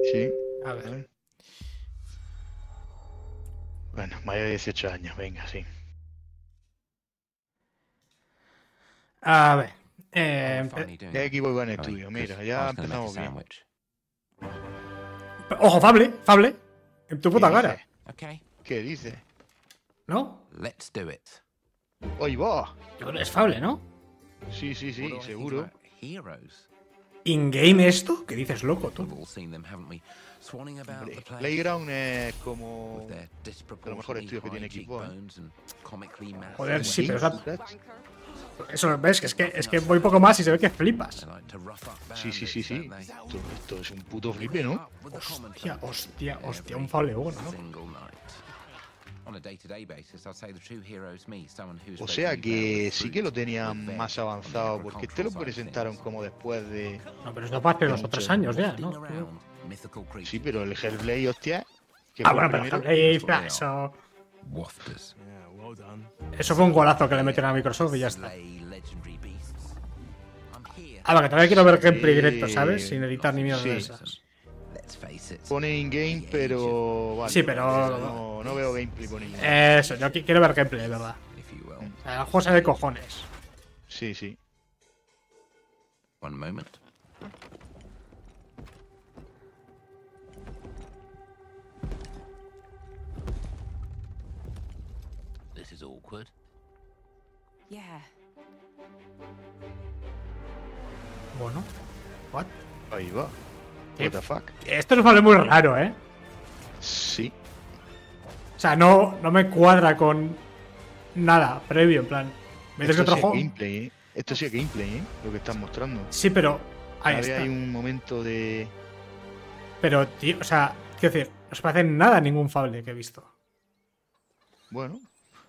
Sí. A A ver. ver. Bueno, mayor de 18 años, venga, sí. A ver. ¿Qué equipo iba en estudio? Mira, ya empezamos bien. Ojo, Fable, Fable. En tu ¿Qué puta dices? cara. ¿Qué dices? ¿No? ¡Oye, vos! Yo creo que es Fable, ¿no? Sí, seguro. ¿In-game esto? ¿Qué dices, loco, tú? Hombre, Playground es como de los mejores estudios que tiene equipo. Joder, sí, pero Games to Touch. eso ves, es que voy poco más y se ve que flipas. Sí. Esto es un puto flipe, ¿no? Hostia, un Fable 1, ¿no? O sea que sí que lo tenían más avanzado, porque este lo presentaron como después de... No, pero esto pasa de 2 o 3 años ya, ¿no? Sí, pero el Hellblade, hostia... que Ah, fue el bueno, pero primero. eso... Eso fue un golazo que le metieron a Microsoft y ya está. Ah, va, que también quiero ver gameplay directo, ¿sabes? Sin editar ni mierda de esas. Pone in-game, pero... Vale, Sí, pero... No veo gameplay por in-game. Eso, yo quiero ver gameplay, de verdad. O sea, el juego se ve de cojones. Sí. One moment. This is awkward. Yeah. Bueno. What? Ahí va. What the fuck. Esto nos vale muy raro, ¿eh? Sí. O sea, no me cuadra con nada previo, en plan. ¿Ves que otro sí juego? Es gameplay, ¿eh? Esto sí es gameplay, ¿eh? Lo que están mostrando. Sí, pero. Ahí está. Hay un momento de... Pero, tío, o sea, quiero decir, no se parece en nada a ningún Fable que he visto. Bueno.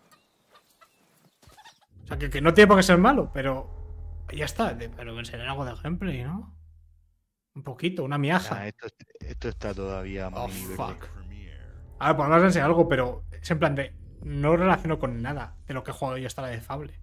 O sea, que no tiene por qué ser malo, pero. Ya está. Pero que enseñen algo de gameplay, ¿no? Un poquito, una miaja. Esto está todavía muy verde. Fuck. A ver, podemos enseñar algo, pero es en plan de. No relaciono con nada de lo que he jugado yo hasta la de Fable.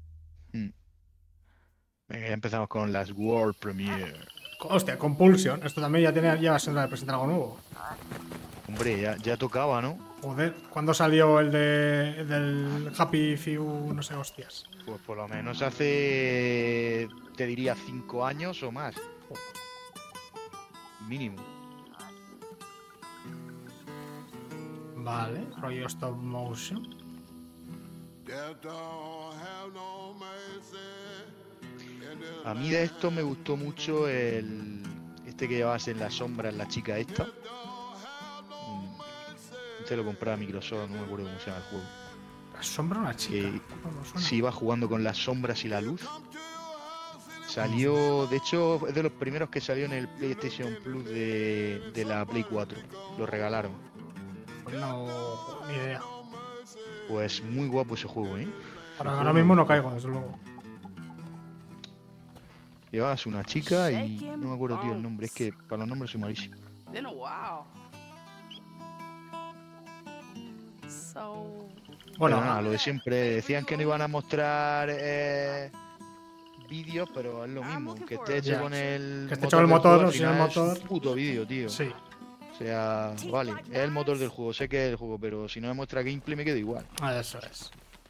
Venga, ya empezamos con las World Premiere. Hostia, Compulsion. Esto también ya va a ser de presentar algo nuevo. Hombre, ya tocaba, ¿no? Joder, ¿cuándo salió el del Happy Few? No sé, hostias. Pues por lo menos hace, te diría, 5 años o más. Mínimo. Vale, rollo stop motion. A mí de esto me gustó mucho este que llevabas en la sombra, en la chica esta. Este lo compraba Microsoft, no me acuerdo cómo se llama el juego. La sombra una chica. Sí, iba jugando con las sombras y la luz. Salió, de hecho, es de los primeros que salió en el PlayStation Plus de la Play 4. Lo regalaron. No, ni idea. Pues muy guapo ese juego, ¿eh? Ahora mismo no caigo, desde luego. Llevabas una chica y no me acuerdo, tío, el nombre. Es que para los nombres soy malísimo. Bueno, nada, lo de siempre. Decían que no iban a mostrar vídeos, pero es lo mismo. Que esté hecho con el que esté hecho con el motor o sin el motor. motor. Es un puto vídeo, tío. Sí. O sea, vale, es el motor del juego, sé que es el juego, pero si no me muestra gameplay me quedo igual. Eso es.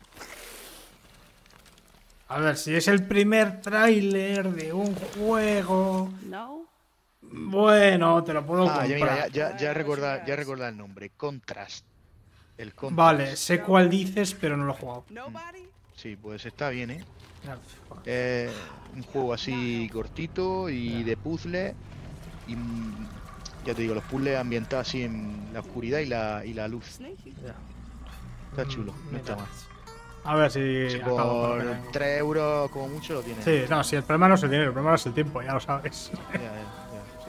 A ver, si es el primer tráiler de un juego... No. Bueno, te lo puedo comprar. Mira, ya recordar el nombre. Contrast. El Contrast. Vale, sé cuál dices, pero no lo he jugado. Sí, pues está bien, ¿eh? Un juego así cortito y de puzzle. Y ya te digo, los puzzles ambientados así en la oscuridad y la luz. Está chulo, no está mal. A ver si por 3 euros como mucho lo tienes. Sí, no, si el problema no es el dinero, el problema es el tiempo, ya lo sabes. Sí.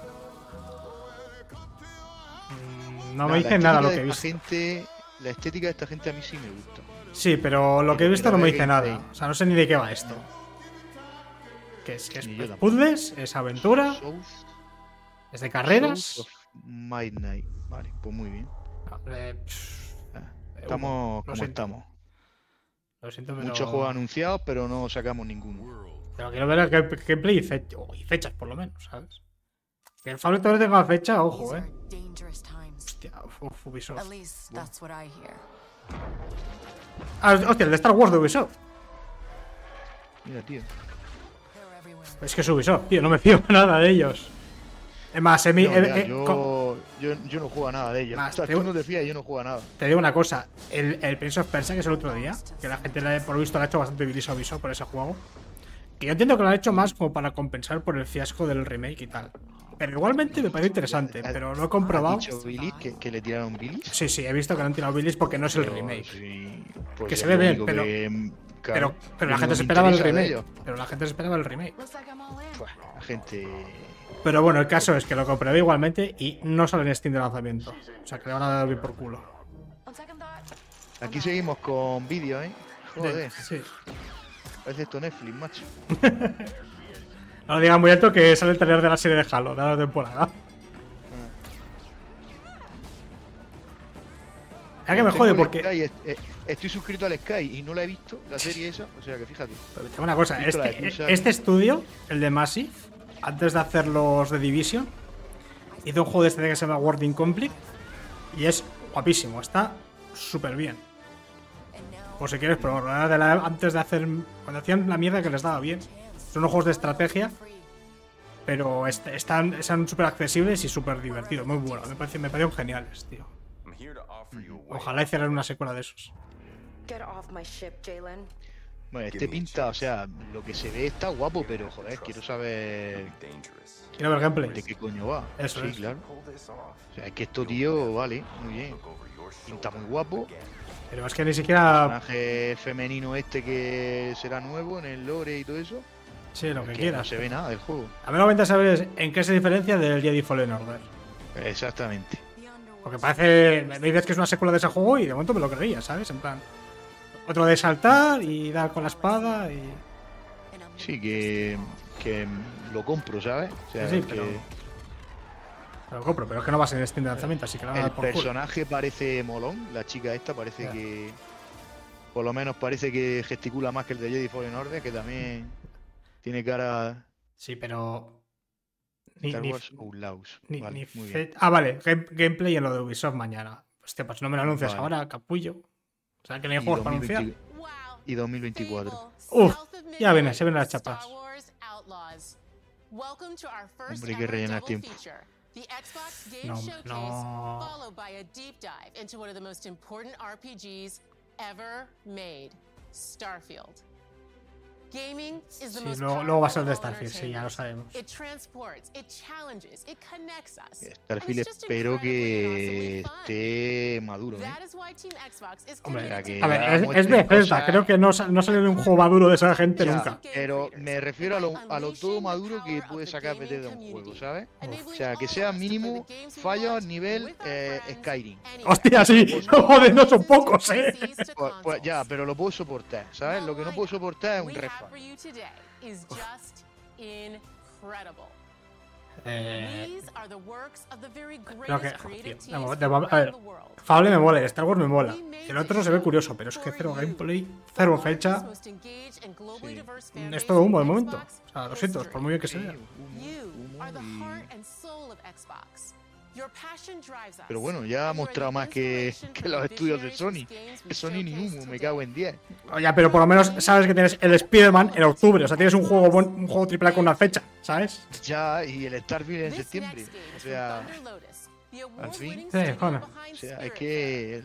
No me dice nada lo que he visto. La estética de esta gente a mí sí me gusta. Sí, pero lo que he visto no me dice nada. O sea, no sé ni de qué va esto. ¿Qué es? ¿Es puzzles? ¿Es aventura? ¿Es de carreras? Midnight. Vale, pues muy bien. Estamos como estamos. Lo siento, pero... Muchos juegos anunciados, pero no sacamos ninguno. Pero quiero ver el gameplay y fechas, por lo menos, ¿sabes? Que el Fable todavía tenga fecha, ojo, These are dangerous times. Hostia, Ubisoft. At least that's what I hear. Ah, hostia, el de Star Wars de Ubisoft. Mira, tío. They're everywhere. Es que es Ubisoft, tío, no me fío nada de ellos. Es más, No, ya, yo no juego a nada de ellos. Más, O sea, te- tú no te fías, yo no juego a nada. te digo una cosa, el Prince of Persia, que es el otro día, que la gente por lo visto le ha hecho bastante bilis a Ubisoft por ese juego. Que yo entiendo que lo han hecho más como para compensar por el fiasco del remake y tal. Pero igualmente me parece interesante, pero lo he comprobado. ¿Ha dicho Billy que le tiraron Billy? Sí, sí, he visto que le han tirado bilis porque no es el remake. Sí, pues Que es se ve lo bien, único pero- que, claro, Pero la no gente se me esperaba el interesa de remake. ellos. Pero la gente se esperaba el remake. Looks like I'm all in. Pues, la gente. Pero bueno, el caso es que lo comprobé igualmente y no sale en Steam de lanzamiento. O sea, que le van a dar bien por culo. On second thought, Aquí seguimos con vídeos, ¿eh? Joder, Sí. parece esto Netflix, macho. No lo digan muy alto que sale el trailer de la serie de Halo, de la temporada. Ya que me Tengo jode el porque. Sky, estoy suscrito al Sky y no la he visto, la serie esa. O sea que fíjate. Tengo una cosa, Visto la de Pulsar. este estudio, el de Massive, antes de hacer los de Division, hizo un juego de este que se llama Wording Complete y es guapísimo, está súper bien. and now Por si quieres probarlo, antes de hacer. Cuando hacían la mierda que les daba bien. Son unos juegos de estrategia, free. pero están súper accesibles y súper divertidos, muy buenos. Me parecieron geniales, tío. I'm here to offer you a way. Ojalá hicieran una secuela de esos. Get off my ship, Jalen. Bueno, este pinta, o sea, lo que se ve está guapo, pero joder, quiero saber Dangerous. Quiero ver gameplay. de qué coño va. Eso sí, es. claro. Pull this off. O sea, es que esto, tío, vale, muy bien. Look over your Pinta shoulder muy guapo. again. Pero es que ni siquiera. Personaje femenino este que será nuevo en el lore y todo eso. Sí, lo que Que no quieras. se ve nada del juego. A mí lo que me interesa saber es en qué se diferencia del Jedi Fallen Order. Exactamente. The underworld. Porque parece. Me dices que es una secuela de ese juego y de momento me lo creía, ¿sabes? En plan. Otro de saltar y dar con la espada y. And I'm Sí, que lo compro, ¿sabes? O sea, Sí, que pero- Lo compro, pero es que no va a ser en Steam de lanzamiento, así que lo van a el dar por culo. personaje parece molón. La chica esta parece Ya. que... Por lo menos parece que gesticula más que el de Jedi Fallen Order, que también tiene cara Sí, pero. Ni, Star ni- Wars Outlaws. ni- Vale, ni muy fe- bien. Ah, vale, gameplay en lo de Ubisoft mañana. Hostia, pues no me lo anuncias Vale. ahora, capullo. O sea, que no hay Y juegos para 2020 anunciar. Wow. Y 2024. Uf, South of ya viene, Midnight, se vienen las Star chapas. Wars Outlaws. Welcome to our first Hombre, hay que ever rellenar double tiempo. feature. The Xbox Game No, Showcase, no. followed by a deep dive into one of the most important RPGs ever made, Starfield. Gaming is the Sí, most luego va a ser de powerful Starfield, sí, ya lo sabemos. It transports, it challenges, it connects us. Starfield And it's just espero incredibly que awesomely fun. esté maduro, ¿eh? That is why Team Xbox is Hombre, committed que to A ver, ya es muestren Bethesda, cosas- creo que no salió de un juego maduro de esa gente Ya, nunca. pero me refiero a lo todo maduro que puede sacar Bethesda de un juego, ¿sabes? O sea, que sea mínimo fallos nivel Skyrim. Hostia, sí, joder, no son pocos, ¿eh? Pues ya, pero lo puedo soportar, ¿sabes? Lo que no puedo soportar es un refa. Creo que, tío, a ver, Fable me mola, Star Wars me mola. El otro se ve curioso, pero es que cero gameplay, cero fecha. Es todo humo de momento. O sea, lo siento, por muy bien que sea. Pero bueno, ya ha mostrado más que los estudios de Sony. Que Sony ni humo, me cago en 10. Oye, pero por lo menos sabes que tienes el Spider-Man en octubre. O sea, tienes un juego AAA con una fecha, ¿sabes? Ya, y el Starfield en septiembre. O sea, al fin. Sí, joder. O sea, es que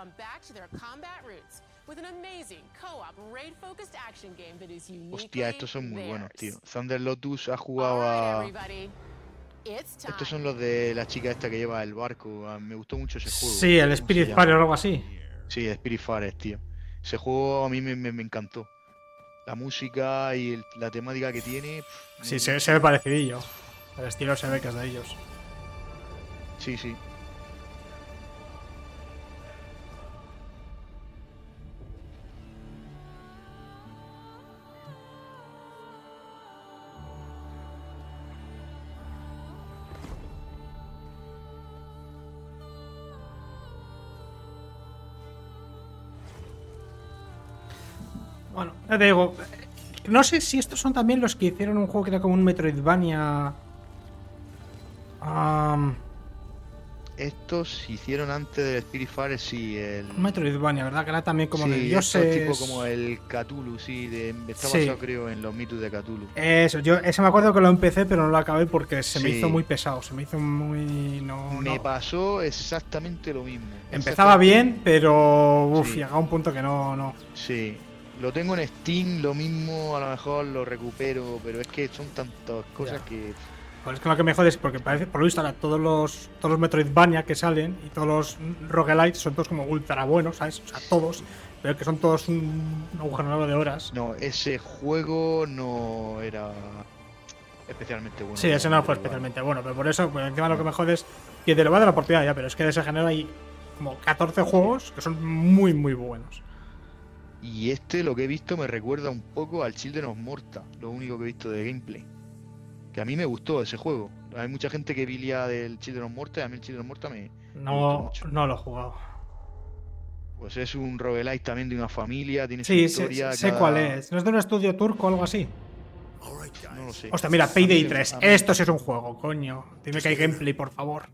hostia, estos son muy buenos, tío. Thunder Lotus ha jugado a... Estos son los de la chica esta que lleva el barco. Me gustó mucho ese juego. Sí, el ¿Cómo se Spirit llama? Fire o algo así. Sí, Spiritfarer, tío. Ese juego a mí me encantó. La música y la temática que tiene. Sí, se ve parecidillo. El estilo se ve que es de ellos. Sí, sí. Bueno, ya te digo. No sé si estos son también los que hicieron un juego que era como un Metroidvania. Estos se hicieron antes del Spiritfarer, sí, el... Metroidvania, ¿verdad? Que era también como de sí, dioses. estos tipo como el Cthulhu, sí, está Sí. basado creo en los mitos de Cthulhu. Eso, yo ese me acuerdo que lo empecé, pero no lo acabé porque se me Sí. hizo muy pesado, se me hizo muy... No, Me no. pasó exactamente lo mismo. Empezaba bien, pero Sí. llegaba un punto que no. Sí, lo tengo en Steam, lo mismo, a lo mejor lo recupero, pero es que son tantas cosas Ya. que... Pues es que lo que me jode es porque parece, por lo visto ahora todos los Metroidvania que salen y todos los roguelites son todos como ultra buenos, ¿sabes? O sea, todos, pero que son todos un agujero de horas. No, ese juego no era especialmente bueno. Sí, ese no fue especialmente bueno, pero por eso, pues encima lo que me jode es que te lo voy a dar la oportunidad ya, pero es que de ese género hay como 14 juegos que son muy, muy buenos. Y este, lo que he visto, me recuerda un poco al Children of Morta, lo único que he visto de gameplay. Que a mí me gustó ese juego. Hay mucha gente que vilia del Children of Morta y a mí el Children of Morta me gustó No, mucho. no lo he jugado. Pues es un roguelite también de una familia, tiene su Sí, historia. sé cada- cuál es. ¿No es de un estudio turco o algo así? No lo sé. Hostia, mira, A mí Payday me- 3. a mí- Esto sí es un juego, coño. Dime que hay gameplay, por favor.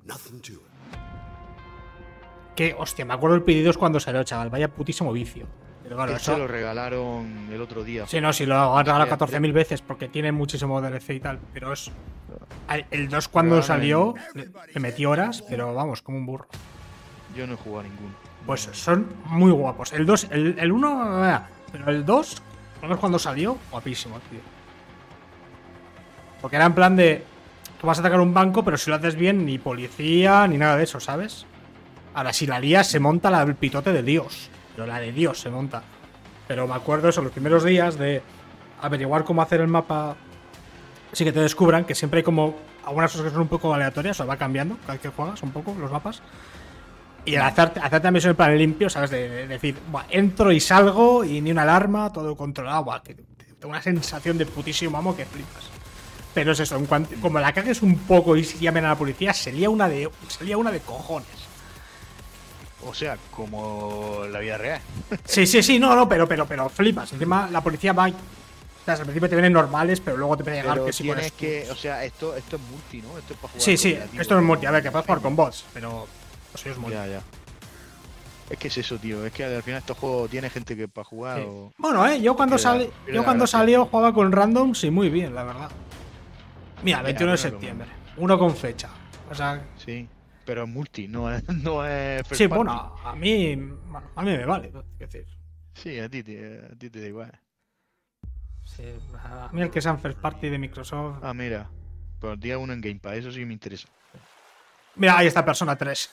Que, hostia, me acuerdo del Payday 2 cuando salió, chaval. Vaya putísimo vicio. Pero claro, Este eso... lo regalaron el otro día. Sí, no, sí, lo han regalado Hostia, 14.000 veces porque tiene muchísimo DLC y tal. Pero es... El 2 cuando Pero salió le metí horas, pero vamos, como un burro. Yo no he jugado a ninguno. Pues son muy guapos. El 2, el 1, pero el 2, cuando salió, guapísimo, tío. Porque era en plan de... Tú vas a atacar un banco, pero si lo haces bien, ni policía, ni nada de eso, ¿sabes? Ahora, si la lías, se monta el pitote de Dios. Pero la de Dios se monta. Pero me acuerdo eso, los primeros días de averiguar cómo hacer el mapa. Sí que te descubran que siempre hay como algunas cosas que son un poco aleatorias, o sea, va cambiando cada vez que juegas un poco los mapas. Y el hacerte también en plan limpio, ¿sabes? De decir, buah, entro y salgo y ni una alarma, todo controlado, buah, que tengo una sensación de putísimo amo que flipas. Pero es eso, en cuanto, como la cagues un poco y llamen a la policía, sería una de cojones. O sea, como la vida real. Sí, no, pero flipas. Encima la policía va. O sea, al principio te vienen normales, pero luego te puede llegar Pero que sí tienes pones. que, o sea, esto es multi, ¿no? Esto es para jugar. Sí, cooperativo, esto no es multi. A ver, ¿no? que puedes jugar con bots, pero. Pues es multi. Ya. Es que es eso, tío. Es que al final estos juegos tiene gente que para jugar Sí. o... Bueno, yo cuando gracia. salió jugaba con randoms y muy bien, la verdad. Mira, 21 de pero septiembre. Uno con fecha. O sea. Sí, pero es multi, no es first Sí, party. bueno, a mí me vale. Es decir, Sí, a ti te da igual. sí, a mí el que sean first party de Microsoft. Ah, mira. Pues día uno en Game Pass, eso sí me interesa. Mira, ahí está Persona 3.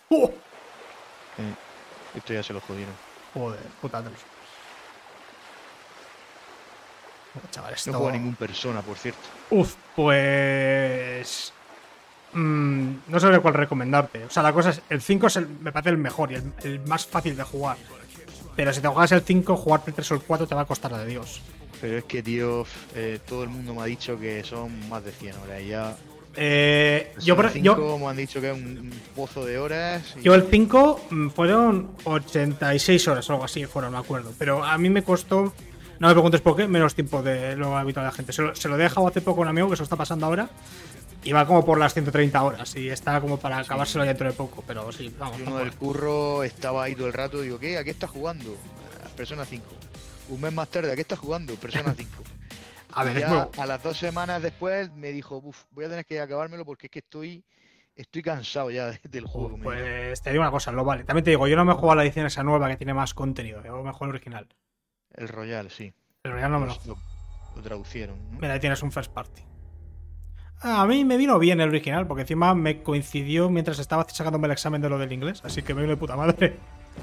Esto ya se lo jodieron. Joder, puta 3. Chaval, No esto... juego a ningún persona, por cierto. Uf, pues... no sé cuál recomendarte. O sea, la cosa es... El 5 me parece el mejor y el más fácil de jugar. Pero si te juegas el 5, jugar el 3 o el 4 te va a costar la de Dios. Pero es que, tío, todo el mundo me ha dicho que son más de 100 horas. Y ya... Yo me han dicho que es un pozo de horas. el 5 fueron 86 horas o algo así, fueron, no me acuerdo. Pero a mí me costó... No me preguntes por qué, menos tiempo de lo habitual de la gente. Se lo he dejado hace poco a un amigo que se lo está pasando ahora. Y va como por las 130 horas. Y está como para acabárselo ya dentro de poco. Pero sí, vamos. Y uno del curro estaba ahí todo el rato. Digo, ¿qué? ¿A qué estás jugando? Persona 5. Un mes más tarde, ¿a qué estás jugando? Persona 5. A ver, Y es ya muy... a las 2 semanas después me dijo, voy a tener que acabármelo porque es que estoy cansado ya del juego. me dijo. Pues te digo una cosa, lo vale. También te digo, yo no me juego a la edición esa nueva que tiene más contenido. Yo me juego el original. El Royal, sí. El original no me lo Pues lo traducieron, ¿no? Mira, ahí tienes un first party. A mí me vino bien el original, porque encima me coincidió mientras estaba sacándome el examen de lo del inglés, así que me vino de puta madre.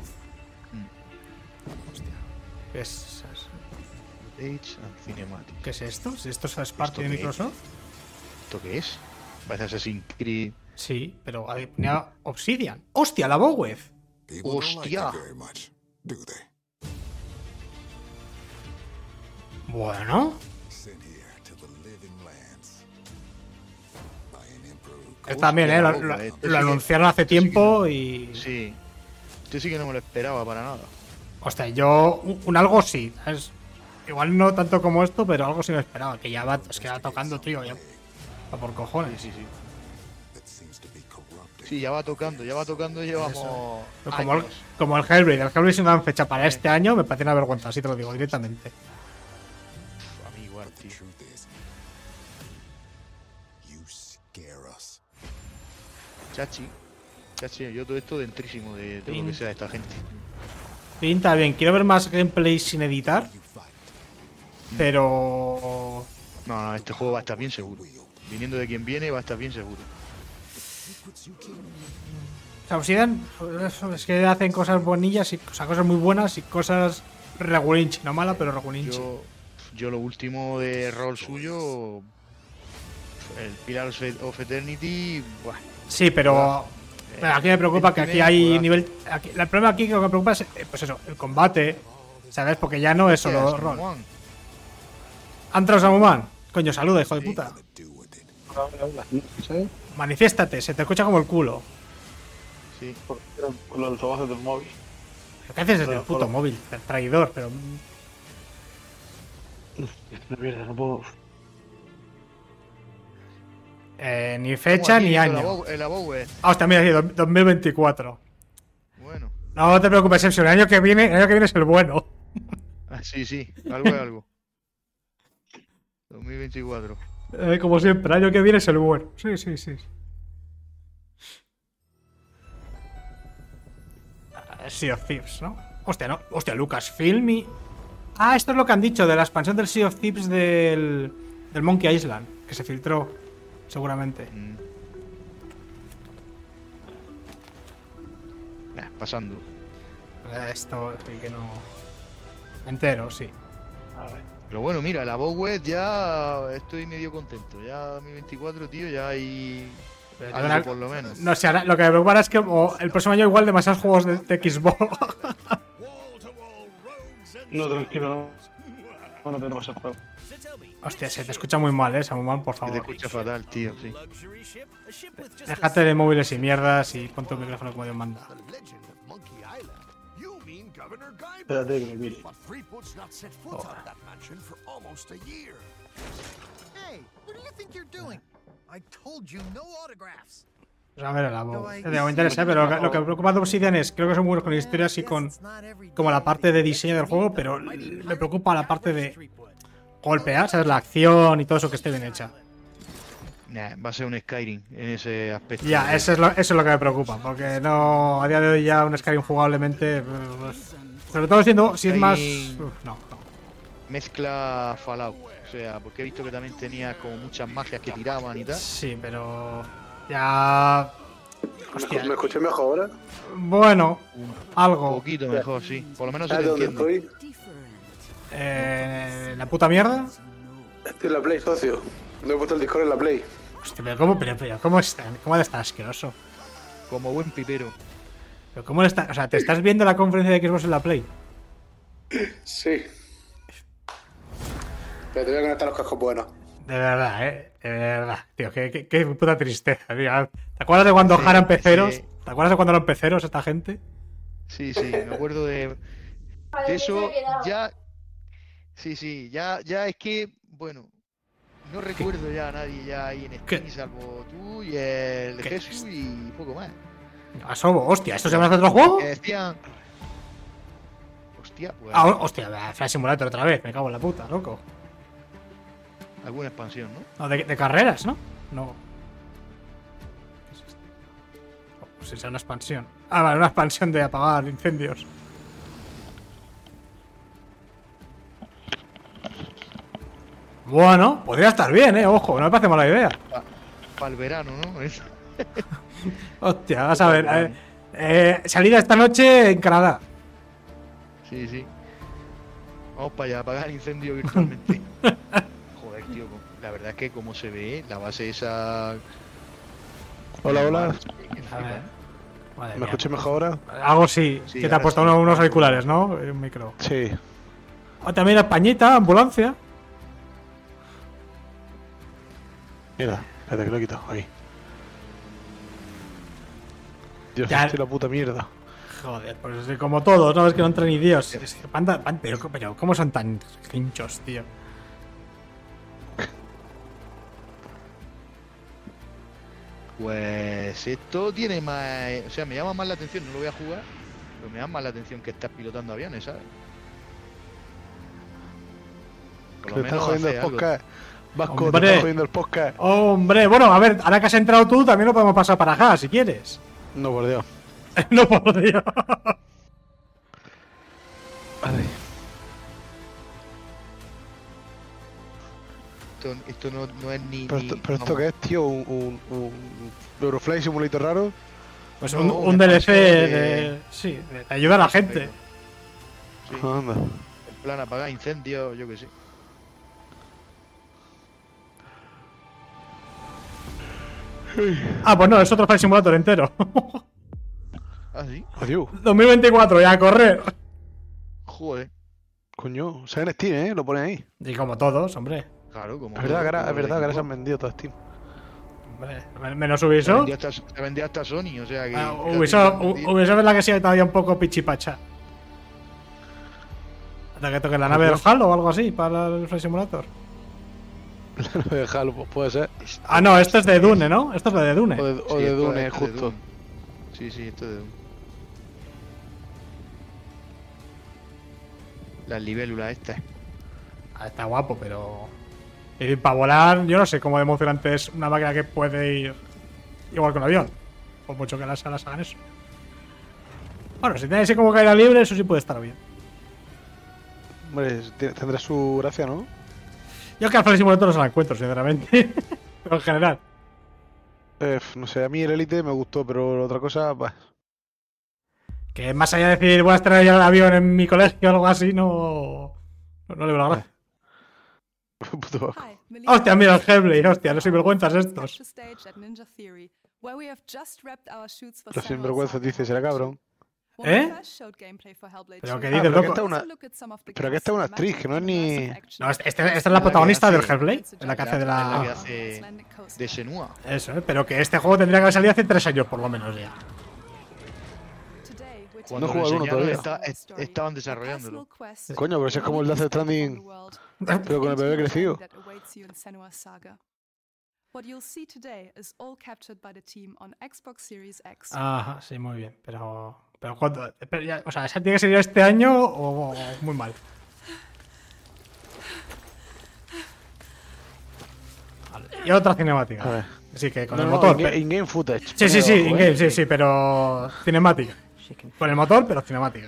Hostia. ¿Qué es Cinematic. ¿Qué es esto? ¿Es esto first party de ¿Esto qué es? Microsoft? ¿Esto qué es? Parece Assassin's Creed. Sí, pero ahí ponía Obsidian. ¡Hostia, la Boweth! ¡Hostia! Bueno. También, Hostia, lo loco, este sí que- anunciaron hace este sí que tiempo y... Sí. Este sí que no me lo esperaba para nada. Hostia, yo un algo sí, ¿sabes? Igual no tanto como esto, pero algo sí me esperaba. Que ya va, es que va tocando, tío. Ya, va por cojones. Sí. Sí, ya va tocando, llevamos Como años. como el Hellblade. El Hellblade, si no dan fecha para este año, me parece una vergüenza, así te lo digo directamente. A mí igual, tío. Chachi, yo todo esto dentrísimo de todo lo que sea de esta gente. Pinta bien, quiero ver más gameplay sin editar. Pero. No, este juego va a estar bien seguro. Viniendo de quien viene, va a estar bien seguro. O sea, Obsidian es que hacen cosas bonillas, y, o sea, cosas muy buenas y cosas regulinchi. No mala, pero regulinchi. Yo lo último de rol suyo, el Pillars of Eternity, buah. Sí, pero aquí me preocupa que aquí hay juegazo. nivel. El problema aquí que me preocupa es pues eso, el combate. ¿Sabes? Porque ya no es solo Hostia, rol. Samuán. ¿Ha entrado Samuman? Coño, saluda, hijo de puta. ¿Sí? Manifiéstate, se te escucha como el culo. Sí. Con los altavoces del móvil. ¿Qué haces desde el puto móvil? Traidor, pero. Mierda, no puedo. Ni fecha ni año. El Abowe. Ah, hostia, mira, sí, 2024. Bueno. No te preocupes, Epsilon, el año que viene es el bueno. Sí, algo es algo. 2024. Como siempre, el año que viene es el bueno. Sí. Sea of Thieves, ¿no? Hostia, no. Hostia, Lucasfilm y. Ah, esto es lo que han dicho de la expansión del Sea of Thieves del Monkey Island, que se filtró, seguramente. Pasando. Esto sí que no. Entero, sí. Pero bueno, mira, la Bowie ya estoy medio contento. Ya 2024, tío, ya hay algo por lo menos. No sé, ahora lo que me preocupa es que el próximo año igual demasiados juegos de Xbox. No, tranquilo, no. No tenemos el juego. Hostia, se te escucha muy mal, Samuel, por Que favor. te escucha fatal, tío, sí. Déjate de móviles y mierdas y pon tu micrófono como Dios manda. Espérate que me mire. Pues a ver, el abo. Me interesa, pero lo que me preocupa de Obsidian es, creo que son buenos con historias y con como la parte de diseño del juego, pero me preocupa la parte de golpear, ¿sabes? La acción y todo eso que esté bien hecha. Nah, va a ser un Skyrim en ese aspecto. Ya, eso es lo que me preocupa, porque no, a día de hoy ya un Skyrim jugablemente, sobre todo siendo, si es más... no. Mezcla Fallout, o sea, porque he visto que también tenía como muchas magias que tiraban y tal. Sí, pero ya... Hostia. ¿Me escuché mejor ahora? Bueno, Un algo. poquito mejor, sí. Por lo menos se ¿Sabes te dónde entiende. estoy? ¿La puta mierda? Estoy en la Play, socio. No he puesto el Discord en la Play. Hostia, pero ¿cómo está? ¿Cómo está asqueroso? Como buen pipero. Pero ¿cómo está? O sea, ¿te estás viendo la conferencia de Xbox en la Play? Sí. Pero te voy a conectar los cascos buenos. De verdad, de verdad. Tío, qué puta tristeza, tío. ¿Te acuerdas de cuando eran peceros? sí. ¿Te acuerdas de cuando eran peceros esta gente? Sí, me acuerdo de eso. Ya. Sí, ya es que, bueno, no recuerdo ya a nadie ya ahí en Steam, salvo tú y el Jesús y poco más. Asobo, hostia, ¿esto se llama otro juego? Que decían. Hostia, pues. Hostia, Flight Simulator otra vez, me cago en la puta, loco. Alguna expansión, ¿no? No, de carreras, ¿no? No. ¿Qué es esto? Pues es una expansión. Ah, vale, una expansión de apagar incendios. Bueno, podría estar bien, ojo, no me parece mala idea. Para el verano, ¿no? Hostia, vas a ver. Salida esta noche en Canadá. Sí. Vamos para allá, apagar el incendio virtualmente. Joder, tío, la verdad es que como se ve, la base esa... Hola. A ver. Madre ¿Me mía. escuché mejor ahora? Algo sí, Sí, que te ha ahora puesto sí. unos auriculares, ¿no? Un micro. Sí. También la Españita, ambulancia. Mira, espérate que lo he quitado. Ahí. Dios, Ya. estoy la puta mierda. Joder, pues es como todos, ¿no? Es que no entran ni Dios. Es que pero ¿cómo son tan hinchos, tío? Pues esto tiene más... O sea, me llama más la atención, no lo voy a jugar, pero me llama más la atención que estás pilotando aviones, ¿sabes? Por lo Te estás menos jodiendo el hace algo. podcast. Vasco, te Hombre. estás jodiendo el podcast. Hombre, bueno, a ver, ahora que has entrado tú, también lo podemos pasar para acá, si quieres. No, por Dios. No puedo, tío. Vale. Esto no es ni... Pero, ni- pero ¿esto vamos, qué es, tío? ¿Un Eurofly Simulator raro? Pues No, un un DLC expansión de... Sí, de ayudar a la gente. Sí, Ah, anda. en plan apagar incendios, yo qué sé. Ah, pues no, es otro Flight Simulator entero. Ah, sí. Adiós. 2024, ya a correr. Joder. Coño, sale en Steam, ¿eh? Lo ponen ahí. Y como todos, hombre. Claro, como... Es verdad que ahora, como es verdad que ahora se han Xbox. vendido todo Steam. Hombre, menos Se Ubisoft. vendió hasta Sony, o sea que... Ah, fíjate Ubisoft, que se han vendido. Ubisoft es la que sigue todavía un poco pichipacha. Hasta que toque la nave del Halo o algo así para el Flight Simulator. Halo, pues puede ser. Ah, no, esto es de Dune, ¿no? Esto es de Dune. O de, o Sí, de esto- Dune, esto de justo. Dune. Sí, esto de Dune. Las libélulas estas. Ah, está guapo, pero... Y para volar, yo no sé cómo de emocionante es una máquina que puede ir igual que un avión. Por mucho que las alas hagan eso. Bueno, si tiene así como caída libre, eso sí puede estar bien. Hombre, tendrá su gracia, ¿no? Yo que al Flight Simulator no se la encuentro, sinceramente. Pero en general. No sé, a mí el Elite me gustó, pero la otra cosa, pues. Que más allá de decir voy a estrenar ya el avión en mi colegio o algo así, no le veo la gracia. Puto Vasco. Hostia, mira el Hellblade, hostia, los sinvergüenzas estos. Los sinvergüenzas dice, será cabrón. ¿Eh? Pero que dices, pero que loco. Pero que esta es una actriz, que no es ni. No, esta es la protagonista del Hellblade, en la que hace de Es la que la... hace de Senua. Eso, pero que este juego tendría que haber salido hace 3 años por lo menos ya. Cuando No lo he jugado uno enseñaron, todavía. estaban desarrollándolo. Coño, pero ese es como el Death Stranding, pero con el bebé crecido. Ajá, sí, muy bien, pero ¿cuánto? Pero ya, o sea, ¿esa tiene que salir este año o muy mal? Vale, y otra cinemática. A ver. Sí, que con No, el no, motor. in-game footage. Sí, sí, Pone sí, abajo, in-game, sí, sí, pero cinemática. Con el motor, pero cinemática.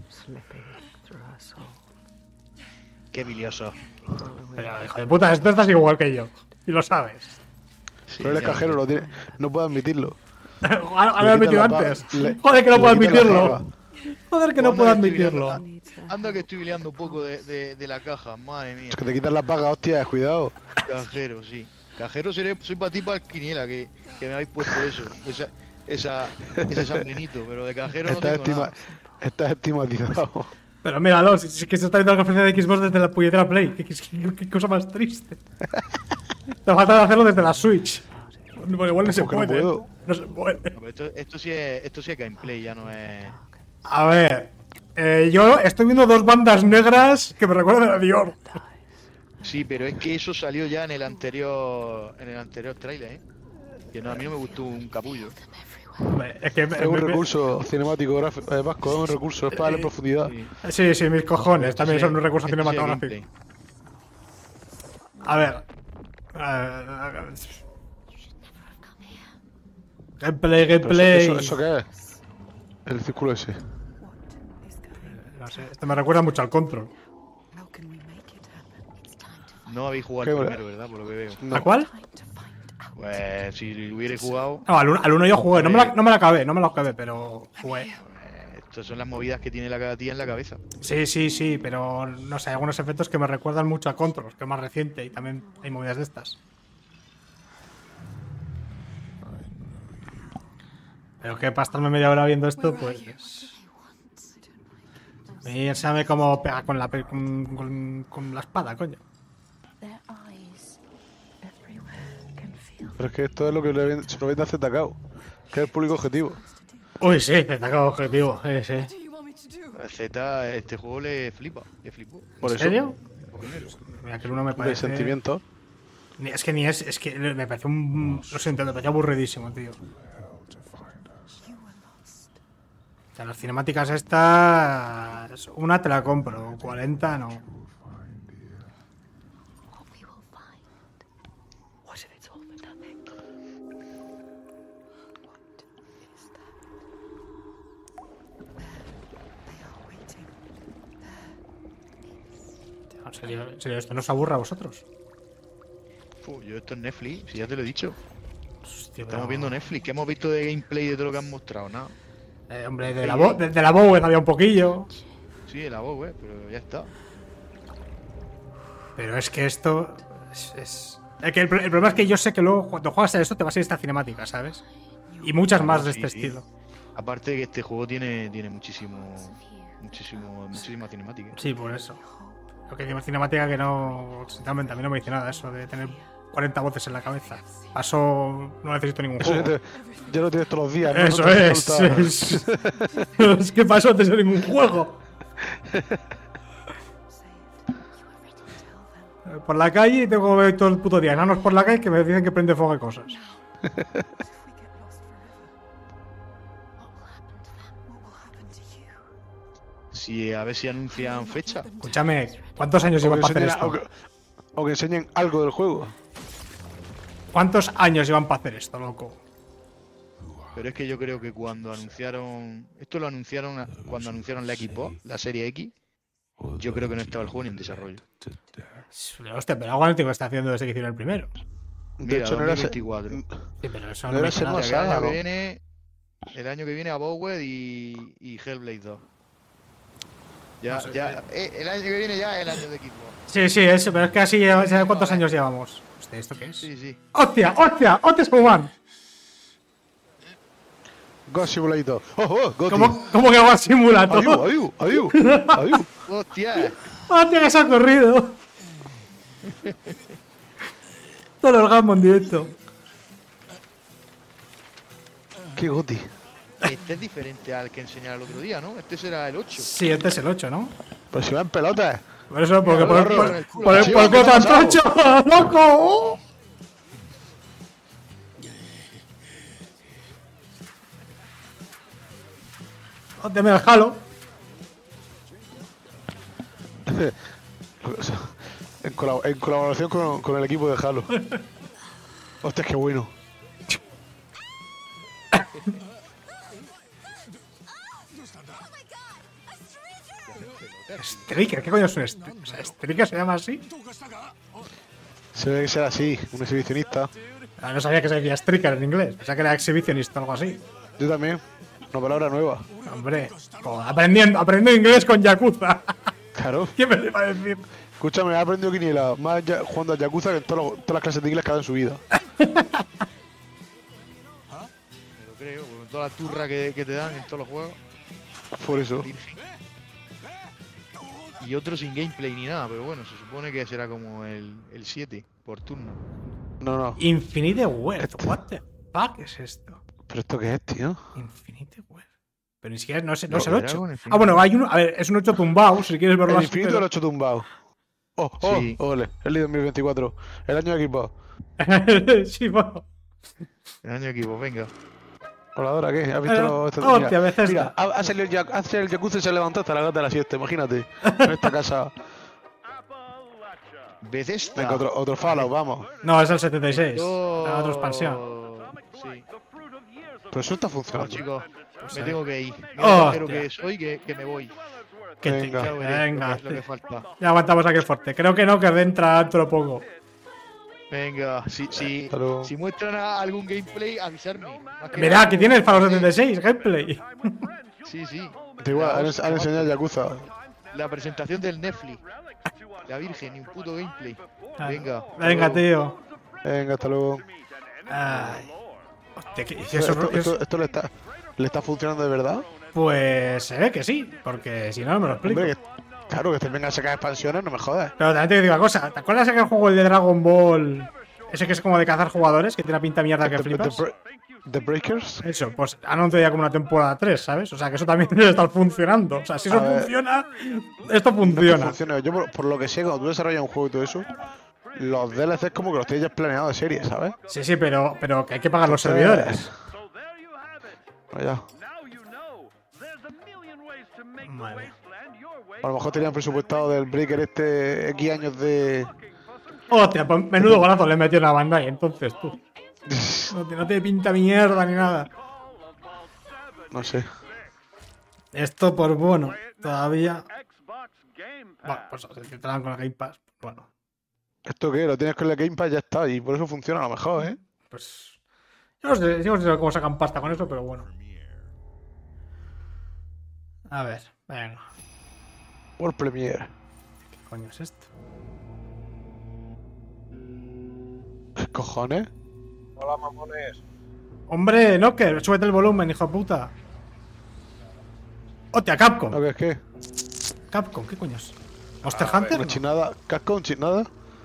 Qué bilioso. Pero, hijo de puta, esto estás igual que yo. Y lo sabes. Sí, Pero él es ya lo cajero, sé. lo tiene. No puedo admitirlo. Ahora lo he Le admitido quitan la antes. paga, le- Joder, que no le puedo quitan la admitirlo. paga. Joder, que no Anda puedo que estoy admitirlo. Anda que estoy liando un poco de la caja, madre mía. Es que te quitan la paga, hostia, cuidado. Cajero, sí. Cajero soy para ti para el quiniela, que me habéis puesto eso. Ese San Benito, pero de cajero no tengo nada. Estás estigmatizado. Pero míralo, si que se está viendo la conferencia de Xbox desde la puñetera Play. Qué cosa más triste. Te falta hacerlo desde la Switch. Bueno, igual no se ¿Por qué no puede. puedo? No se puede. No, pero esto sí es gameplay, ya no es... A ver. Yo estoy viendo dos bandas negras que me recuerdan a Dior. Sí, pero es que eso salió ya en el anterior trailer, ¿eh? Que no, a mí no me gustó un capullo. Hombre, es que Es un recurso cinemático gráfico. Vasco, es un recurso, es para darle profundidad. Sí. Sí, mis cojones. Esto También sí- son un recurso esto sí es cinematográfico. gameplay. A ver. Gameplay, Pero gameplay. ¿Eso qué es? El círculo ese. No sé, esto me recuerda mucho al Control. No habéis jugado Qué al bueno. primero, ¿verdad? Por lo que veo. No. ¿A cuál? Pues si hubierais jugado... No, al uno yo jugué. No me la acabé, pero jugué. Estas son las movidas que tiene la tía en la cabeza. Sí, pero no sé, hay algunos efectos que me recuerdan mucho a Control, que es más reciente y también hay movidas de estas. Pero que para estarme media hora viendo esto, pues. Y sabe cómo pega con la espada, coño. Pero es que esto es lo que se lo vende a ZKO, que es el público objetivo. Uy, sí, te acabo objetivo, sí. A Z, este juego le flipó. Por ¿En eso, serio? Mira que el uno me de parece. sentimiento. Es que me pareció un. Lo siento, me pareció aburridísimo, tío. O sea, las cinemáticas estas. Una te la compro, 40 no. ¿En serio esto no os aburra a vosotros? Yo esto es Netflix, si ya te lo he dicho. Hostia, Estamos pero- viendo Netflix. ¿Qué hemos visto de gameplay de todo lo que han mostrado? Nada. Hombre, de la Bowie había un poquillo. Sí, el abo, güey, pero ya está. Pero es que esto. Es que el problema es que yo sé que luego cuando juegas a esto te va a salir esta cinemática, ¿sabes? Y muchas más de Sí, este sí. estilo. Aparte de que este juego tiene muchísima cinemática. Sí, por eso. Lo que tiene cinemática que no. Sinceramente, a mí no me dice nada eso de tener 40 voces en la cabeza. Paso. No necesito ningún Eso juego. ya lo tienes todos los días, ¿no? Eso No te es. hace falta- Es que paso antes de ningún juego. Por la calle tengo que ver todo el puto día enanos por la calle que me dicen que prende fuego y cosas. Sí, a ver si anuncian fecha. Escúchame, ¿cuántos años llevan para hacer esto? O que enseñen algo del juego. ¿Cuántos años llevan para hacer esto, loco? Pero es que yo creo que cuando anunciaron. Esto lo anunciaron cuando anunciaron la Xbox, la serie X. Yo creo que no estaba el juego ni en desarrollo. Hostia, pero algo analítico está haciendo desde que hicieron el primero. De Mira, hecho, no era 2024. Sí, pero eso No no era me dice ser nada. más- O sea, que Sábado. el año que viene a Bowed y Hellblade 2. Ya, No sé, ya, el año que viene ya es el año de Xbox. Sí, sí, eso, pero es que así ya cuántos años llevamos. Hostia, ¿esto qué es? Sí, sí. ¡Hostia! ¡Hostia! ¡Hostia, Superman! Ghost Simulator. ¡Oh, oh! Goti. ¿Cómo que hago a simulator? ¡Adiós, adiós, adiós! ¡Hostia! ¡Hostia, que se ha corrido! Todo el orgasmo en directo. ¡Qué Goti! Este es diferente al que enseñaron el otro día, ¿no? Este será el 8. Sí, este es el 8, ¿no? Pero si va en pelotas. Por eso, porque Mira, por con el el culo. por el Sí, por ¿qué el te ha tan pasado? trocho, ¡loco! Hostia, mira el Halo. En colaboración con el equipo de Halo. Hostia, qué bueno. Striker, ¿qué coño es un Striker? O sea, ¿Striker se llama así? Se ve que será así, un exhibicionista. Ah, no sabía que se decía Striker en inglés. Pensaba que era exhibicionista o algo así. Yo también. Una palabra nueva. Hombre, joder, aprendiendo inglés con Yakuza. Claro. ¿Qué me le va a decir? Escúchame, he aprendido Quiniela más jugando a Yakuza que en todas las clases de inglés que ha dado en su vida. Me lo creo, con toda la turra que te dan en todos los juegos. Por eso. Virgen. Y otro sin gameplay ni nada, pero bueno, se supone que será como el 7 por turno. No. Infinite Wealth. What the fuck es esto? ¿Pero esto qué es, tío? Infinite Wealth. Pero ni siquiera no es el No, 8. Dragon Infinite. Ah, bueno, hay uno. A ver, es un 8 tumbado, si quieres verlo El así. infinito del 8 tumbado. Sí. Ole, el de 2024. El año de equipo. Sí, bueno. El año equipo, venga. ¿Voladora qué? ¿Has visto este Hostia, Bethesda. Mira, ha salido el Yakuza y se ha levantado hasta la gata de la siesta, imagínate. En esta casa. Bethesda. Venga, otro Fallout, vamos. No, es el 76. Oh, La otra expansión. Sí. Pero eso está No, funcionando. chicos, me tengo que ir. Oh, Mira, tía. que soy, que me voy. Que te- Venga. Ya veré Venga, lo que falta. ya aguantamos aquí fuerte. Creo que no, que entra dentro de poco. Venga, si luego. muestran algún gameplay, avisarme. Más que Mirá, nada, que tiene el Fallout 76, gameplay. Sí, sí. Da igual, han enseñado Yakuza. La presentación del Netflix. La Virgen, ni un puto gameplay. Venga. Venga, tío. Venga, hasta luego. Ay. Hostia, ¿y eso Esto le está funcionando de verdad. Pues se ve que sí, porque si no, no me lo explico. Hombre, claro, que te vengan a sacar expansiones, no me jodas. Pero también te digo una cosa. ¿Te acuerdas de aquel juego el de Dragon Ball? Ese que es como de cazar jugadores, que tiene una pinta mierda que flipas. The Breakers. Eso, pues han anunciado ya como una temporada 3, ¿sabes? O sea, que eso también debe estar funcionando. O sea, si eso A ver. funciona, esto No funciona. funciona. Yo, por lo que sé, cuando tú desarrollas un juego y todo eso, los DLCs como que los tienes ya planeados de serie, ¿sabes? Sí, pero que hay que pagar los servidores. Vaya. Vale. A lo mejor tenían presupuestado del Breaker este X años de... Hostia, pues menudo golazo le metió una banda y entonces tú. No te pinta mierda ni nada. No sé. Esto, pues bueno, todavía. Bueno, pues se te dan con el Game Pass. Bueno, ¿Esto qué? Lo tienes con el Game Pass y ya está. Y por eso funciona a lo mejor, ¿eh? pues. Yo no sé cómo sacan pasta con eso, pero bueno. A ver, venga. World Premiere. ¿Qué coño es esto? ¿Qué cojones? Hola, mamones. Hombre, no, que súbete el volumen, hijo de puta. Hostia, Capcom. ¿Lo que es qué? Capcom, ¿qué coños? ¿Monster Hunter? ¿Una No. chinada? ¿Capcom? ¿Chinada?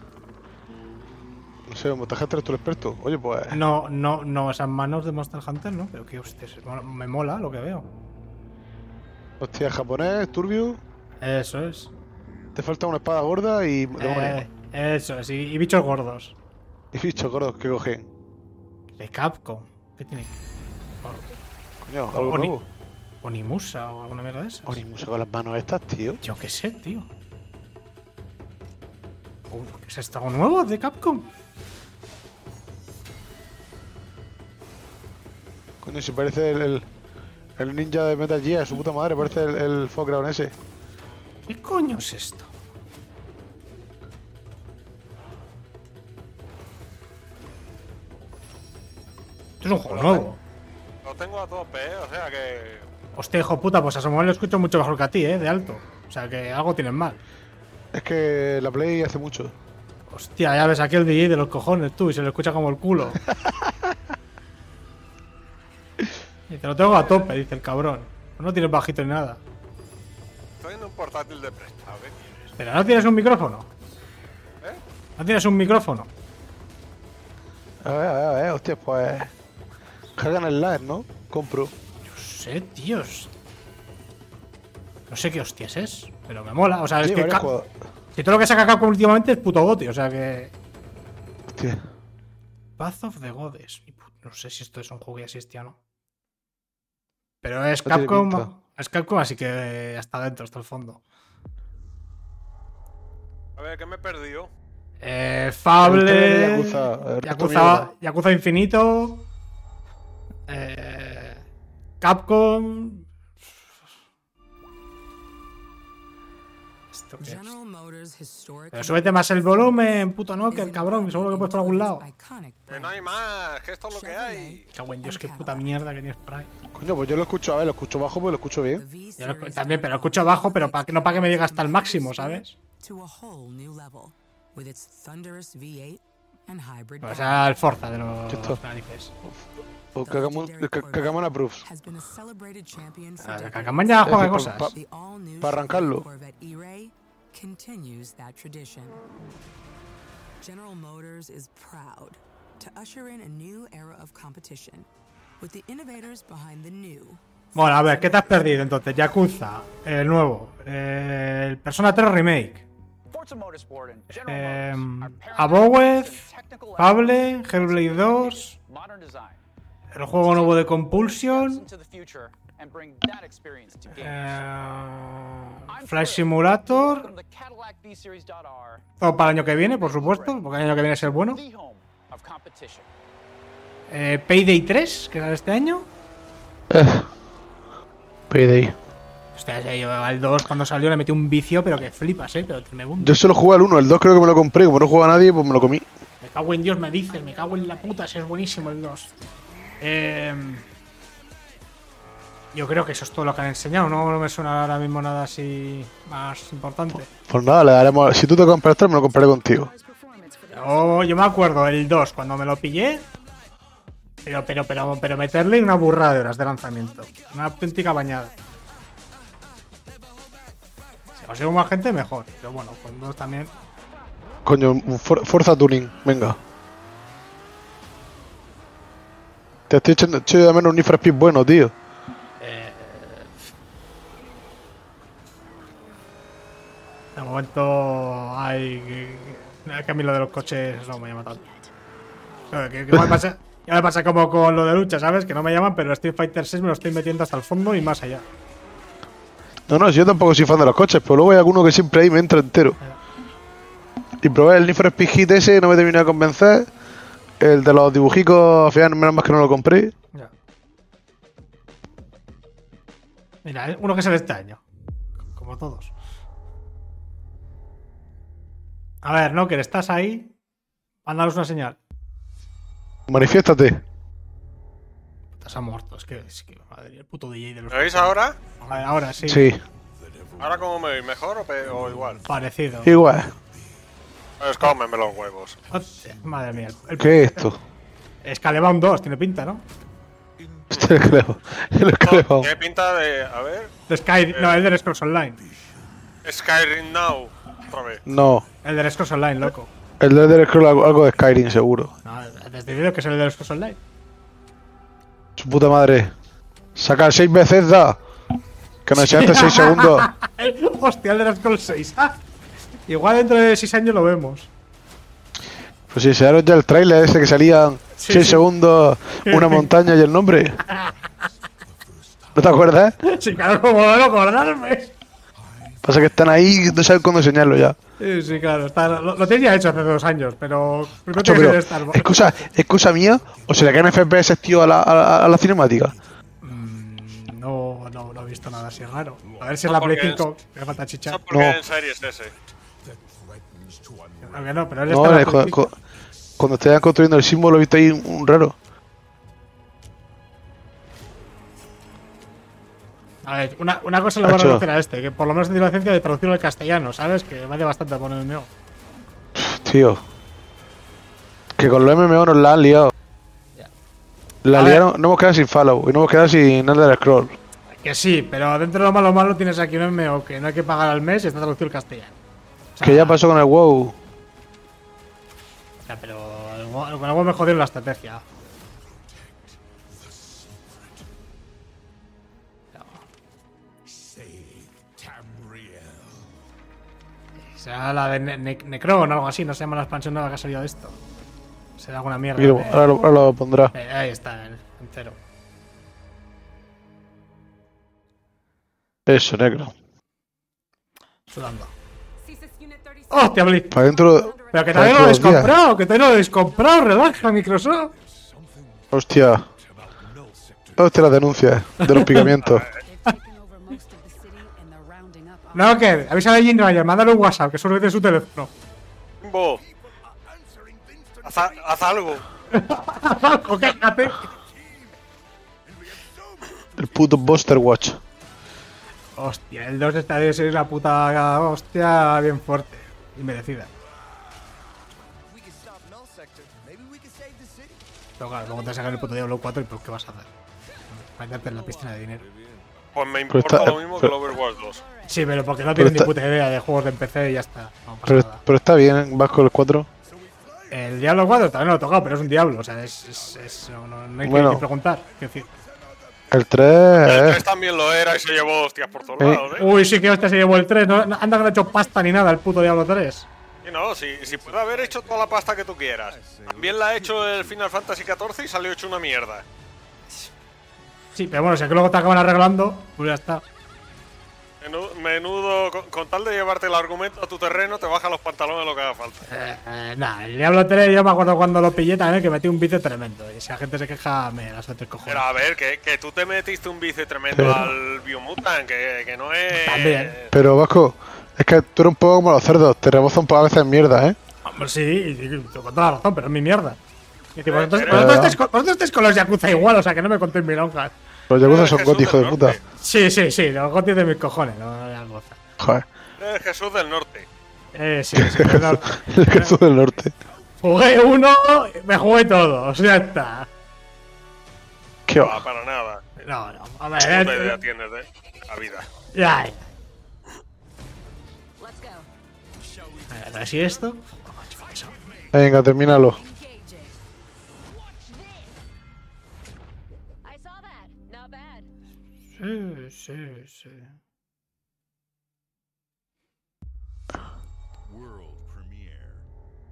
No sé, Monster Hunter es tu experto. Oye, pues... No, esas manos de Monster Hunter, ¿no? Pero que hostias, me mola lo que veo. Hostia, japonés, turbio. Eso es. Te falta una espada gorda y... demonios. Eso es, y bichos gordos. Y bichos gordos que cogen. De Capcom. ¿Qué tiene? Coño, algo nuevo. Onimusa o alguna mierda de esas. Onimusa con las manos estas, tío. Yo qué sé, tío. ¿Qué es esto? ¿Algo nuevo de Capcom? Coño, si parece el ninja de Metal Gear, su puta madre, parece el Foghround ese. ¿Qué coño es esto? Esto es un juego nuevo. Lo tengo a tope, o sea que... Hostia, hijo puta, pues a Samuel lo escucho mucho mejor que a ti, de alto. O sea que algo tienes mal. Es que la Play hace mucho. Hostia, ya ves aquí el DJ de los cojones tú y se lo escucha como el culo. Y te lo tengo a tope, dice el cabrón. No tienes bajito ni nada. Estoy en un portátil de prestado, ¿qué quieres? Pero no tienes un micrófono. ¿Eh? No tienes un micrófono. A ver, hostia, pues... Cargan el live, ¿no? Compro. No sé, tíos. No sé qué hostias es, pero me mola. O sea, es Sí, que varios juegos. si todo lo que saca Capcom últimamente es puto goti, o sea que. Hostia. Path of the Goddess. No sé si esto es un juego que ya existía o no. Pero es No tiene Capcom. pinta. Es Capcom, así que hasta adentro, hasta el fondo. A ver, ¿qué me he perdido? Fable. Yakuza, Yakuza Infinito. Capcom. ¿Esto qué es? Pero súbete más el volumen, puto no, que el cabrón, seguro que puedes por algún lado. Que no hay más, que esto es lo que hay. Cago en Dios, qué puta mierda que tienes por ahí. Coño, pues yo lo escucho, a ver, lo escucho bajo, pues lo escucho bien. Yo también, pero lo escucho bajo, pero no para que me diga hasta el máximo, ¿sabes? O sea, el Forza de los narices. O Kakamon Approves. Kakamon ya juega cosas. Para arrancarlo. General Motors is proud to usher in a new era of competition with the innovators behind the new. Bueno, a ver, ¿qué te has perdido entonces? Yakuza, el nuevo, el Persona 3 Remake, Abowed, Fable, Hellblade 2, el juego nuevo de Compulsion, Flight Simulator, todo para el año que viene, por supuesto, porque el año que viene es el bueno. Payday 3, que era de este año. Payday. Hostia, yo al 2 cuando salió le metí un vicio, pero que flipas, pero tremendo. Yo solo jugué al 1, el 2 creo que me lo compré, como no juega nadie, pues me lo comí. Me cago en Dios, me dices, me cago en la puta, si es buenísimo el 2. Yo creo que eso es todo lo que han enseñado, no me suena ahora mismo nada así más importante. Pues nada, le daremos. Si tú te compras el 3, me lo compraré contigo. Yo me acuerdo el 2 cuando me lo pillé. Pero meterle una burrada de horas de lanzamiento. Una auténtica bañada. Si consigo más gente, mejor. Pero bueno, con 2 también. Coño, Forza Tuning, venga. Te estoy echando de menos un Need for Speed bueno, tío. De momento hay Es que a mí lo de los coches no me llama tanto. Claro, que ya me pasa como con lo de lucha, ¿sabes? Que no me llaman, pero el Street Fighter 6 me lo estoy metiendo hasta el fondo y más allá. No, si yo tampoco soy fan de los coches, pero luego hay alguno que siempre ahí me entra entero. Y probé el Need for Speed Heat ese, no me terminé de convencer. El de los dibujicos, al final, menos más que no lo compré. Ya. Mira, uno que sale este año. Como todos. A ver, Knocker, ¿estás ahí? Mándanos una señal. Manifiéstate. Se ha muerto, es que madre, el puto DJ de los... ¿Me veis ahora? A ver, ahora sí. Sí. ¿Ahora cómo me veis? ¿Mejor o igual? Parecido. Igual. Pues cómeme los huevos. Hostia, madre mía. ¿Qué es esto? Scalebound 2, tiene pinta, ¿no? Este creo. El creo. Tiene pinta de... A ver... De Sky... No, el de Scrolls Online. Skyrim Now. Otra vez. No. El de Scrolls Online, loco. El de Elder Scrolls algo de Skyrim, seguro. No, desde vídeo que es el de Scrolls Online. Su puta madre. Saca 6 veces, da. Que nos enseñaste 6 segundos. Hostia, el de Scrolls 6. Igual dentro de 6 años lo vemos. Pues si enseñaron ya el trailer ese que salían 6 segundos, una montaña y el nombre. ¿No te acuerdas? Sí, claro, como no acordarme. Pasa que están ahí y no saben cuándo enseñarlo ya. Sí, claro. Lo tenía ya hecho hace 2 años, pero... Macho, pero ¿es cosa mía o se le caen FPS, tío, a la cinemática? No he visto nada así raro. A ver si es la Play 5. Me falta chicha. ¿Por qué en series ese? No, pero él No, está cuando estaban construyendo el símbolo he visto ahí un raro. A ver, una cosa le voy a reconocer a este, que por lo menos tiene la licencia de traducirlo al castellano, ¿sabes? Que vale bastante por el MMO. Tío. Que con los MMO nos la han liado. La liaron, no hemos quedado sin Fallout y no hemos quedado sin Elder Scrolls. Que sí, pero dentro de lo malo tienes aquí un MMO que no hay que pagar al mes y está traducido al castellano. O sea, que ya pasó con el WoW. O sea, pero con el WoW me jodieron la estrategia. Será la de Necron o algo así, no se llama la expansión nueva que ha salido de esto. Será alguna mierda. Mira, ahora lo pondrá. Ahí está, entero. Eso, negro. Sudando. ¡Hostia, Blitz! Para dentro. Pero que todavía no lo habéis comprado, que todavía no lo habéis comprado, relaja, Microsoft. Hostia. Hostia, las denuncias de los picamientos. No, que avísale a Jim Ryan, mándale un WhatsApp, que solo es de su teléfono. Bo. Haz algo. Haz algo, quéjate. El puto Buster Watch. Hostia, el 2 esta de ser la puta hostia bien fuerte y merecida. Pero claro, luego te sacan el puto Diablo 4 y pues ¿qué vas a hacer? Bañarte en la piscina de dinero. Pues me importa lo mismo que el Overwatch 2. Sí, pero porque no tienes ni puta idea de juegos de PC y ya está. No pasa nada. Pero está bien, vas con el 4. El Diablo 4 también lo he tocado, pero es un Diablo, o sea, no hay que preguntar. ¿Qué decir? El 3. El 3 también lo era y se llevó hostias por todos lados, ¿eh? Uy, sí que hostia se llevó el 3. No, anda que no ha hecho pasta ni nada el puto Diablo 3. Y no, si puede haber hecho toda la pasta que tú quieras. También la ha hecho el Final Fantasy XIV y salió hecho una mierda. Sí, pero bueno, si es que luego te acaban arreglando, pues ya está. Menudo, con tal de llevarte el argumento a tu terreno, te baja los pantalones lo que haga falta. Nah, el Diablo 3 yo me acuerdo cuando lo pillé también que metí un vice tremendo. Y si la gente se queja, me las tres cojones. Pero a ver, que tú te metiste un vice tremendo al Biomutant, que no es... También. Pero Vasco, es que tú eres un poco como los cerdos, te rebozan a veces mierda, ¿eh? Hombre, sí, con toda la razón, pero es mi mierda. Vosotros estáis con los Yakuza igual, o sea que no me contéis milongas. Los Yakuza son gotis, hijo de puta. Sí, los gotis de mis cojones, no la goza. Joder. El Jesús del Norte. Sí, perdón. El Jesús del Norte. Jugué uno, me jugué todos, ya está. ¿Qué va? No, para nada. No, a ver. ¿Qué idea tienes de la vida? Ya. A ver, ¿así esto? Venga, termínalo. Sí. World premiere.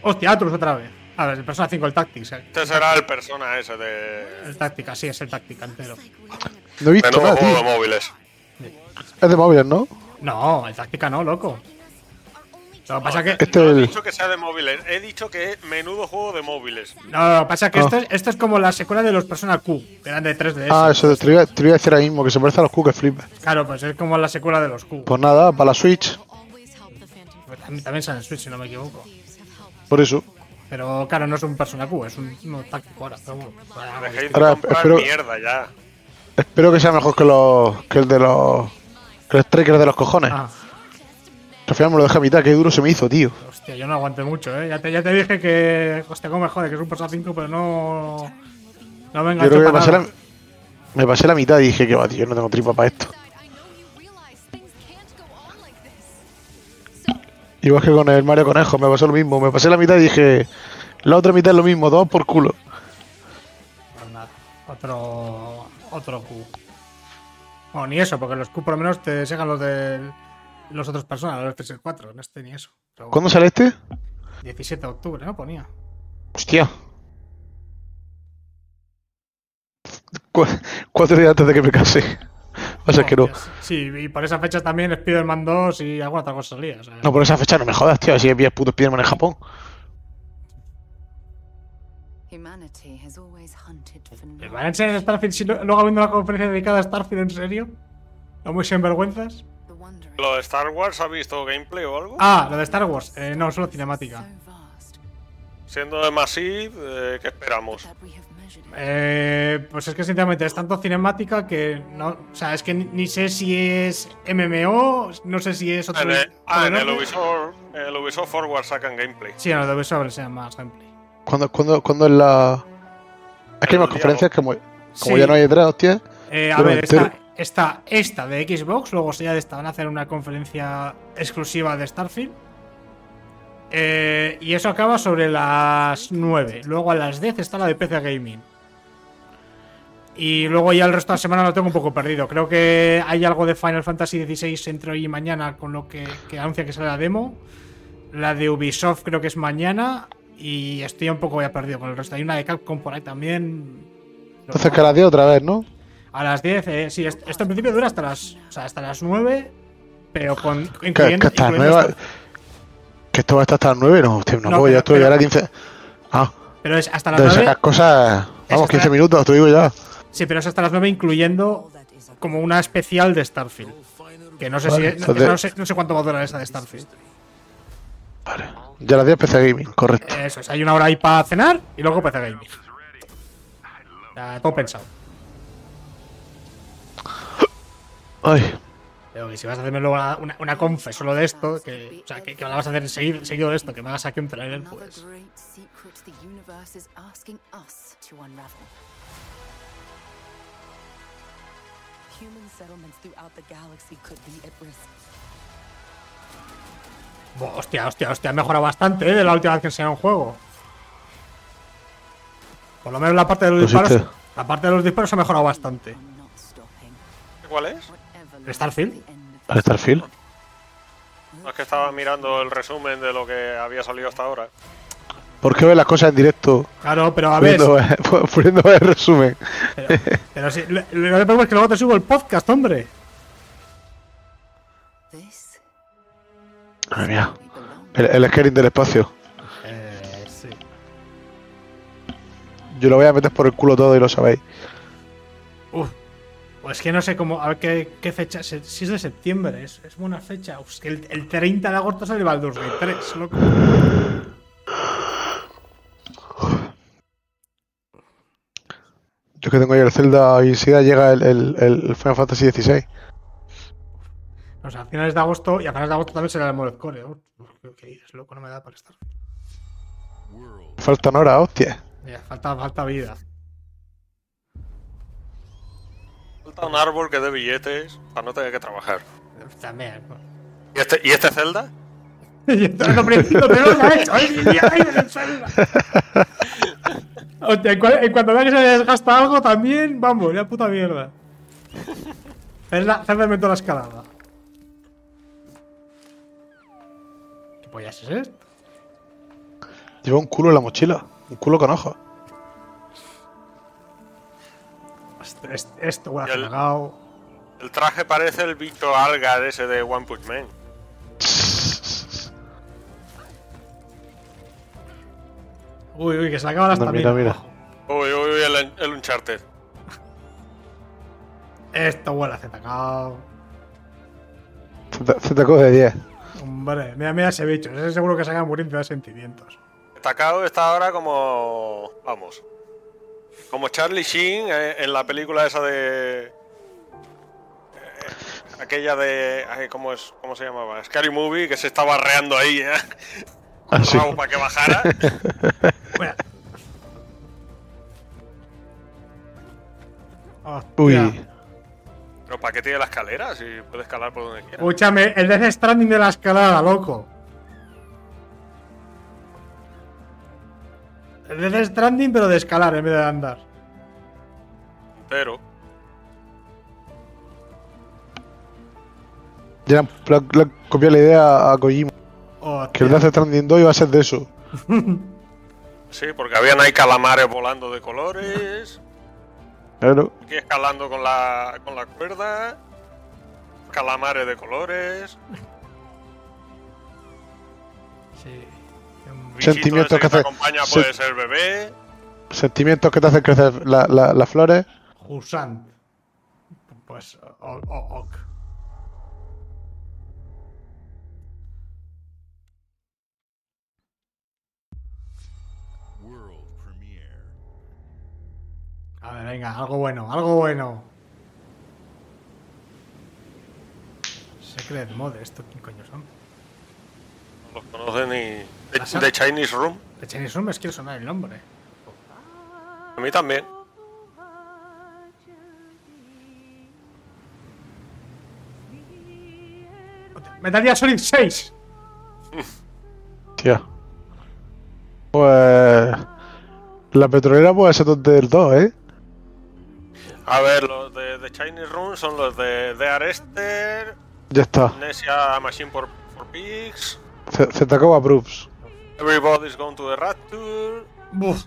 Hostia, Atlus otra vez. A ver, el Persona 5, el Tactics. Este será el Persona ese de... El Tactica, sí, es el Tactica entero. No he visto Menudo nada, juego tío. de móviles. Es de móviles, ¿no? No, el Tactica no, loco. Lo que pasa que... Este No he es el... dicho que sea de móviles, he dicho que es menudo juego de móviles. No, lo que pasa que esto es como la secuela de los Persona Q, que eran de 3DS. Ah, eso te iba a decir ahora mismo, que se parece a los Q que flip. Claro, pues es como la secuela de los Q. Pues nada, para la Switch. También sale en Switch, si no me equivoco. Por eso. Pero claro, no es un Persona Q, es un táctico ahora. Pero bueno, Dejéis de Ahora, comprar espero- mierda ya. Espero que sea mejor que el de los... Que el Striker de los cojones. Ah, Que al final me lo dejé a mitad, qué duro se me hizo, tío. hostia, yo no aguanté mucho, Ya te dije que. Hostia, cómo me jode, que es un Persona 5, pero no. No me Yo engancho creo que para nada. me pasé la mitad y dije que va, tío, no tengo tripa para esto. Igual que con el Mario Conejo, me pasó lo mismo. Me pasé la mitad y dije, la otra mitad es lo mismo, todo por culo. Pues nada, otro Q. Bueno, ni eso, porque los Q por lo menos te segan los de los otros personas, los 3 y 4, en este ni eso. Pero bueno, ¿Cuándo sale este? 17 de octubre, ¿no? Ponía. Hostia. 4 días antes de que me case. O sea que no. Sí, y por esa fecha también Spider-Man 2 y alguna otra cosa salía. O sea, No, por esa fecha no me jodas, tío. Así que pillas puto Spiderman en Japón. Humanity has always hunted for ¿me van a enseñar Starfield si luego habiendo una conferencia dedicada a Starfield en serio? ¿No muy sinvergüenzas? ¿Lo de Star Wars ha visto gameplay o algo? Ah, lo de Star Wars. No, solo cinemática. Siendo de Massive, ¿qué esperamos? Pues es que sinceramente es tanto cinemática que no. O sea, es que ni sé si es MMO, no sé si es otro. En el Ubisoft Forward sacan gameplay. Sí, en el de Ubisoft se llama más gameplay. ¿Cuándo es la...? Es que hay más conferencias como Sí. ya no hay detrás, hostia. A ver, está esta de Xbox, luego ya de esta van a hacer una conferencia exclusiva de Starfield. Y eso acaba sobre las 9. Luego a las 10 está la de PC Gaming. Y luego ya el resto de la semana lo tengo un poco perdido. Creo que hay algo de Final Fantasy XVI entre hoy y mañana, con lo que anuncia que sale la demo. La de Ubisoft creo que es mañana. Y estoy un poco ya perdido con el resto. Hay una de Capcom por ahí también. Entonces que a las 10 otra vez, ¿no? A las 10, sí. Esto en principio dura hasta las 9. Pero Que incluyendo hasta las 9... Que esto va a estar hasta las 9, no, hostia, no puedo, ya estoy ya a las 15. Ah, pero es hasta las de 9. sacar cosas. Vamos, 15 minutos, te digo ya. Sí, pero es hasta las 9 incluyendo como una especial de Starfield. Que no sé Vale, si no sé cuánto va a durar esa de Starfield. Vale. Ya a las 10 PC Gaming, correcto. Eso es, hay una hora ahí para cenar y luego PC Gaming. Ya, todo pensado. Ay. Pero que si vas a hacerme luego una confe solo de esto, o sea, que la vas a hacer seguido de esto, que me hagas aquí un trailer, pues. Hostia, ha mejorado bastante, de la última vez que enseñé un juego. Por lo menos la parte de los disparos. La parte de los disparos ha mejorado bastante. ¿Cuál es? ¿El Starfield? ¿El Starfield? No, es que estaba mirando el resumen de lo que había salido hasta ahora. ¿Por qué ves las cosas en directo? Claro, pero a ver. Poniendo el resumen. Pero sí, lo que pasa es que luego te subo el podcast, hombre. Madre mía. El scaling del espacio. Sí. Yo lo voy a meter por el culo todo y lo sabéis. Pues que no sé cómo. A ver qué fecha. Si es de septiembre, es buena fecha. Es que el 30 de agosto sale Baldur's Gate 3, loco. Yo que tengo ahí el Zelda y enseguida llega el Final Fantasy XVI. O sea, a finales de agosto. Y a finales de agosto también será el Mored Core. ¿Qué dices, loco? No me da para estar. Faltan horas, hostia. Ya, falta vida. Falta un árbol que dé billetes para no tener que trabajar. También. ¿Y este Zelda? Lo primero que ha hecho. ¡Ay, el Zelda! Hostia, en cuanto vea que se desgasta algo, también. Vamos, ya puta mierda. Zelda inventó la escalada. ¿Qué pollas es esto? Lleva un culo en la mochila. Un culo con ojos. Esto huele a cagao. El traje parece el Victor Algar ese de One Punch Man. Uy, que se le acaba la estamina. Mira. Uy, el Uncharted. Esto huele a Zetacao. Zetacao de 10. Hombre, mira ese bicho. Ese seguro que se acaba muriendo de sentimientos. Takao está ahora como... Vamos. Como Charlie Sheen en la película esa de... aquella de... ¿Cómo se llamaba? Scary Movie, que se estaba arreando ahí, ¿eh? Sí. Para que bajara. Bueno. Uy. ¿Pero para qué tiene la escalera? Si puede escalar por donde quiera. Escúchame, el Death Stranding de la escalada, loco. El Death Stranding, pero de escalar en vez de andar. Pero... Ya le copió la idea a Kojima. Que el Death Stranding 2 iba a ser de eso. Sí, porque habían ahí calamares volando de colores. Claro. Aquí escalando con la cuerda. Calamares de colores. Sí. Sentimientos que te acompaña puede ser bebé. Sentimientos que te hacen crecer las flores. Jusant. Pues ok. A ver, venga, algo bueno. Secret Mode, ¿esto quién coño son? No los conocen ni... The Chinese Room. The Chinese Room es que sonar el nombre. A mí también. Metal Gear Solid 6. Tía. Pues... La petrolera puede ser del 2, ¿eh? A ver, los de The Chinese Room son los de The Arrested. Ya está. Amnesia Machine for Pigs. Zetacao approves. Everybody's Gone to the Rapture. Buf.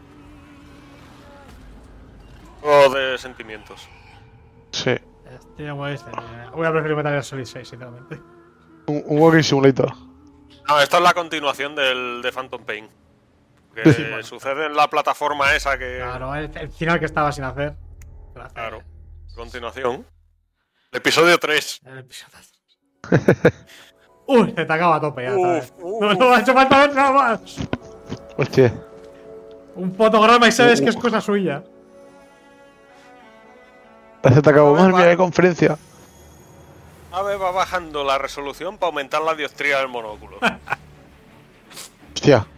O de sentimientos. Sí. Voy a preferir Metal Gear Solid 6, sinceramente. Un walking simulator. No, esto es la continuación de Phantom Pain. Que Sí, bueno. sucede en la plataforma esa que... Claro, el final que estaba sin hacer. Claro. Continuación. El episodio 3. El episodio 3. Uy, se te acaba a tope ya. No, ha hecho falta otra más. Hostia. Un fotograma y sabes que es cosa suya. Zetacao, madre mía, qué conferencia. A ver, va bajando la resolución para aumentar la dioptría del monóculo. Hostia.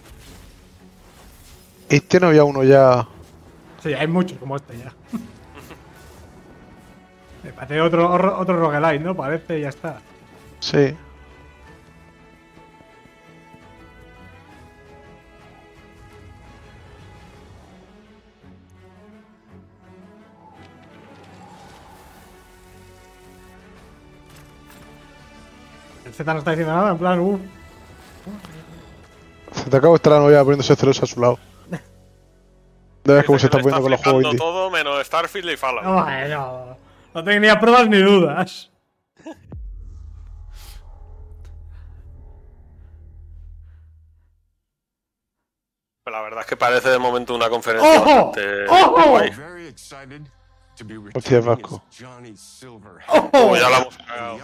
Este no había uno ya. Sí, hay muchos como este ya. Me parece otro roguelite, ¿no? Parece y ya está. Sí. El Z no está diciendo nada, en plan, Zetacao está la novia poniéndose celosa a su lado. De ver cómo se está poniendo con los juegos indie. Todo menos Starfield y Fallout. No tengo ni pruebas ni dudas. Pero la verdad es que parece de momento una conferencia ¡Ojo! bastante ¡Ojo! guay. Hostia, vasco. ¡Oh! Ya la hemos cagado.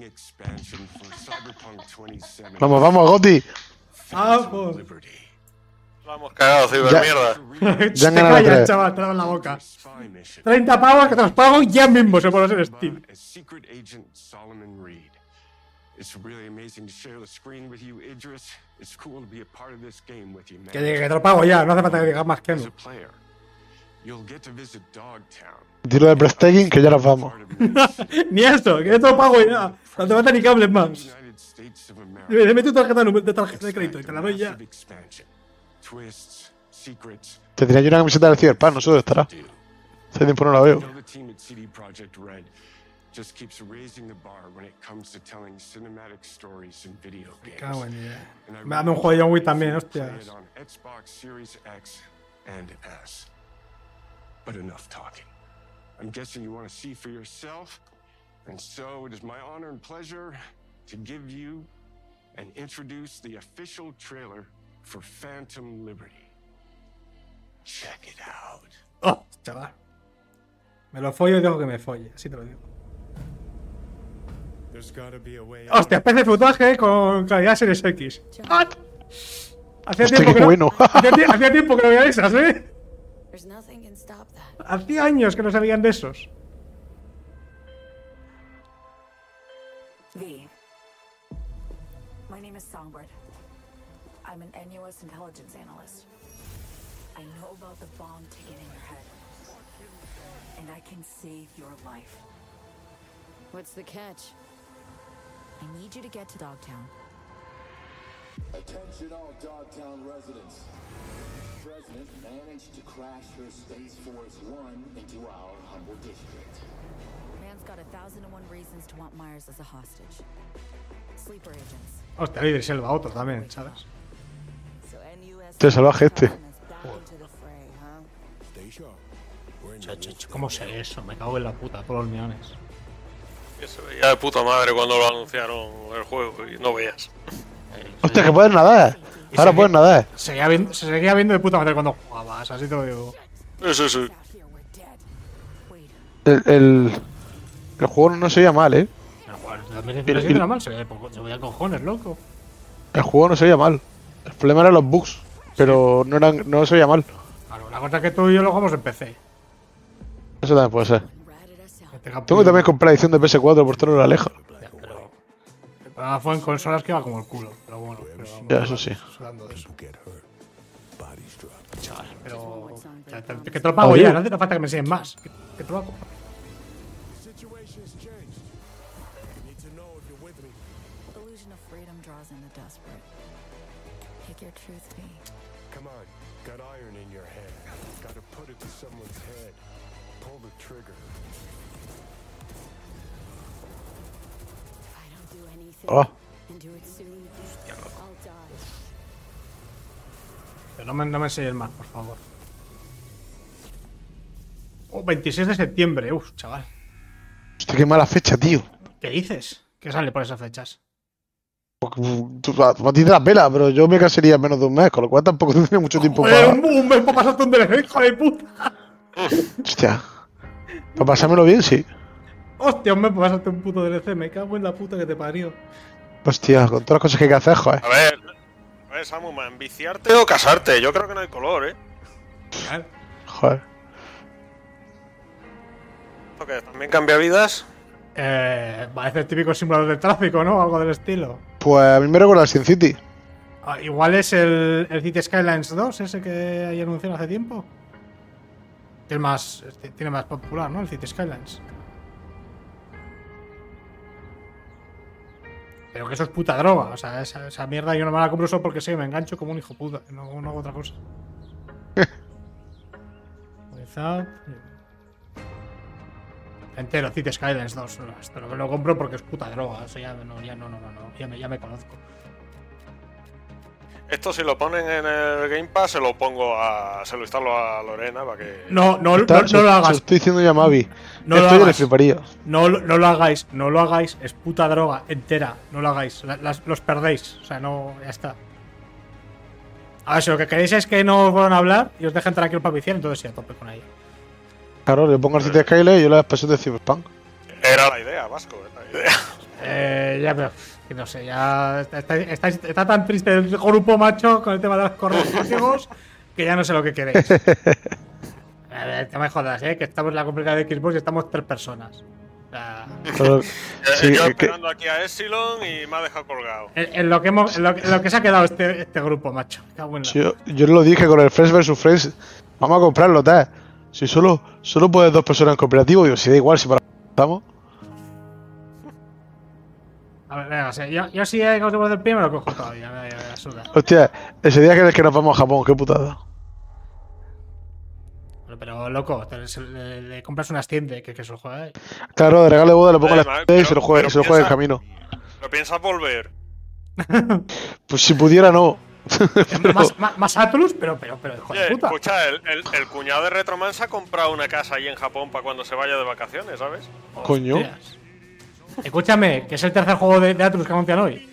Vamos, Goti. ¡Vamos! La hemos cagado, cibermierda. Ya han Te ganado callas, 3. chaval, te en la boca. 30 pavos que te los pago ya mismo, se pone en Steam. Que diga que te lo pago ya, no hace falta que digas más que no. Tiro de breathtaking que ya nos vamos. Ni eso, que yo te lo pago ya. No te falta ni cables más. Deme tu tarjeta de crédito y te la doy ya. Te tenía yo una camiseta del Cyberpunk, no sé dónde estará. Hace tiempo no la veo. just keeps raising the bar when it comes to telling cinematic stories in video games. Cago en Dios. Me dame un juego de John Wick también, hostias. Play it on Xbox Series X and S. But enough talking. I'm guessing you want to see for yourself, and so it is my honor and pleasure to give you and introduce the official trailer for Phantom Liberty. Check it out. Oh, chaval. Me lo follo y dejo que me folle, así te lo digo. Hostia, PC futaje con calidad Series X. ¿What? Hacía tiempo, hacía tiempo que no veía esas, ¿eh? Hacía años que no sabían de esos. V. My name is Songbird. I'm an NUS intelligence analyst. I know about the bomb ticket in your head. And I can save your life. What's the catch? I need you to get to Dogtown. Attention all Dogtown residents. The President managed to crash her Space Force One into our humble district. Man's got 1,001 reasons to want Myers as a hostage. Sleeper agents. Hostia, y de Selva otro también, ¿sabes? Este salvaje este. ¿Cómo sé eso? Me cago en la puta, todos los millones. Que se veía de puta madre cuando lo anunciaron el juego y no veías. Hostia, que puedes nadar. Ahora puedes nadar. Se seguía viendo de puta madre cuando jugabas, así te lo digo. Sí. El juego no se veía mal, ¿eh? El juego mal, se veía cojones, loco. El juego no se veía mal. El problema eran los bugs, pero no se veía mal. Claro, la cosa es que tú y yo lo jugamos en PC. Eso también puede ser. Tengo que también comprar la edición de PS4 por tenerlo lejos. Pero fue en consolas que iba como el culo. Pero bueno, ya, eso sí. Hablando de eso. Chaval, pero. Que te lo pago ya, no hace falta que me enseñen más. Que te lo hago. Illusion of freedom draws in the desperate. Pick your truth, V. Come on, got iron in your head. Gotta put it to someone's head. Pull the trigger. If I don't do anything and do it soon, I'll die. Pero no me enseñes más, por favor. Oh, 26 de septiembre, chaval. Hostia, qué mala fecha, tío. ¿Qué dices? ¿Qué sale por esas fechas? A ti te la pela, pero yo me casaría en menos de un mes, con lo cual tampoco tendría mucho tiempo para. Un mes para pasarte un DLC, hijo de puta. Hostia. Para pasármelo bien, sí. Hostia, un mes para pasarte un puto DLC, me cago en la puta que te parió. Hostia, con todas las cosas que hay que hacer, joder. A ver, Samu, man, viciarte o casarte, yo creo que no hay color, ¿eh? Joder. ¿Esto qué? ¿También cambia vidas? Parece el típico simulador de tráfico, ¿no? Algo del estilo. Pues a mí me recuerda al Sin City. Igual es el City Skylines 2, ese que ahí anunciaron hace tiempo. Tiene más popular, ¿no? El City Skylines. Pero que eso es puta droga. O sea, esa mierda yo no me la compro solo porque sí, me engancho como un hijo puta. No hago otra cosa. Entero, City Skylines 2. Esto no me lo compro porque es puta droga. Eso ya me conozco. Esto si lo ponen en el Game Pass se lo instalo a Lorena para que... No lo hagas. Se lo estoy diciendo ya a Mavi. Esto yo le fliparía. No lo hagáis. Es puta droga entera. No lo hagáis. Los perdéis. O sea, no, ya está. A ver, si lo que queréis es que no os van a hablar y os dejen tranquilo para viciar, entonces sí, a tope con ahí. Claro, le pongo el City Skylines y yo la expresión de Cyberpunk. Era la idea, Vasco, era la idea. Ya, pero no sé, ya está tan triste el grupo, macho, con el tema de los correos que ya no sé lo que queréis. A ver, no me jodas, que estamos en la complicada de Xbox y estamos 3 personas. O sea, yo esperando aquí a Epsilon y me ha dejado colgado. En lo que se ha quedado este grupo, macho. Yo lo dije con el Friends vs Friends. Vamos a comprarlo, tal. Si solo puedes 2 personas en cooperativo, digo, si da igual, si para estamos. A ver, venga, yo sí que os debo del pie me lo cojo todavía, me suda. Hostia, ese día que nos vamos a Japón, qué putada. pero loco, le compras una Steam Deck que se lo juega ahí. Claro, de regalo de boda le pongo la Steam y se lo juega en piensa- camino. ¿Lo piensas volver? Pues si pudiera, no. Pero- Más Atlus, pero hijo de Oye, puta. escucha, el cuñado de Retroman se ha comprado una casa ahí en Japón para cuando se vaya de vacaciones, ¿sabes? Coño. Hostias. Escúchame, que es el tercer juego de Atlus que anuncian hoy.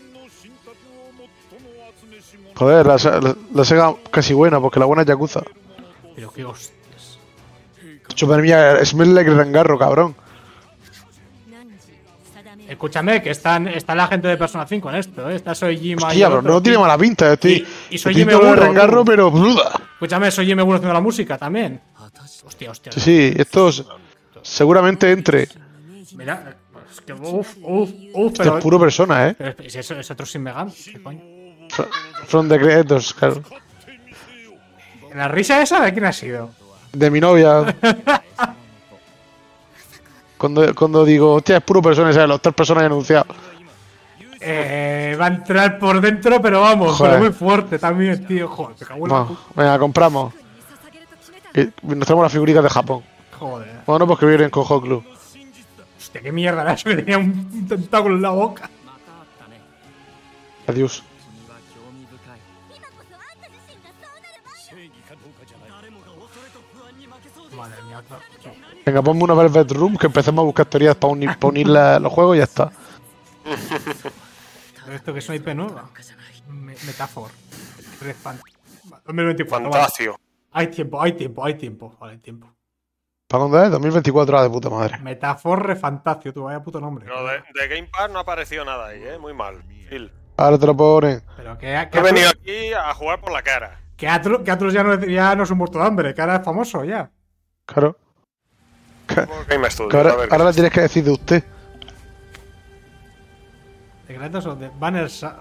Joder, la Sega casi buena, porque la buena es Yakuza. Pero qué hostias. Madre mía, Smell Like Rangarro, cabrón. Escúchame, que está la gente de Persona 5 en esto, ¿eh? Está Soejima. Hostia, pero no tiene mala pinta. Y Soejime Estoy Uro, Rangarro, tú. pero bluda. Escúchame, Soejime Uro haciendo la música también. Hostia. Sí, esto seguramente entre. Mira, es que Esto pero es puro persona, ¿eh? Pero eso es otro Sin Megami, ¿qué coño? From the Creators, claro. ¿La risa esa de quién ha sido? De mi novia. Cuando digo, hostia, es puro persona, ¿sabes? Los 3 personas anunciados. Va a entrar por dentro, pero vamos, Joder. pero muy fuerte también, tío. Joder, me cago en la Bueno, venga, compramos. Y nos traemos las figuritas de Japón. Joder. Bueno, pues que vienen con Hot Club. Hostia, qué mierda era eso que tenía un tentáculo en la boca. Adiós. Madre mía, otra. Venga, ponme una Velvet Room que empecemos a buscar teorías para unir los juegos y ya está. ¿Pero esto que es una IP nueva? Metafor. 2024. Fantasio. Vale. Hay tiempo. Vale, hay tiempo. ¿Para cuándo es? 2024, de puta madre. Metafor Fantasio, tú, vaya puto nombre. Pero de Game Pass no ha aparecido nada ahí, muy mal. Phil. Ahora te lo ponen. Pero He venido aquí a jugar por la cara. que Atlus ya no es un muerto de hambre, que ahora es famoso ya. Claro. Game Studio, Que ahora le tienes que decir de usted. ¿De Kratos o de Banner Saga?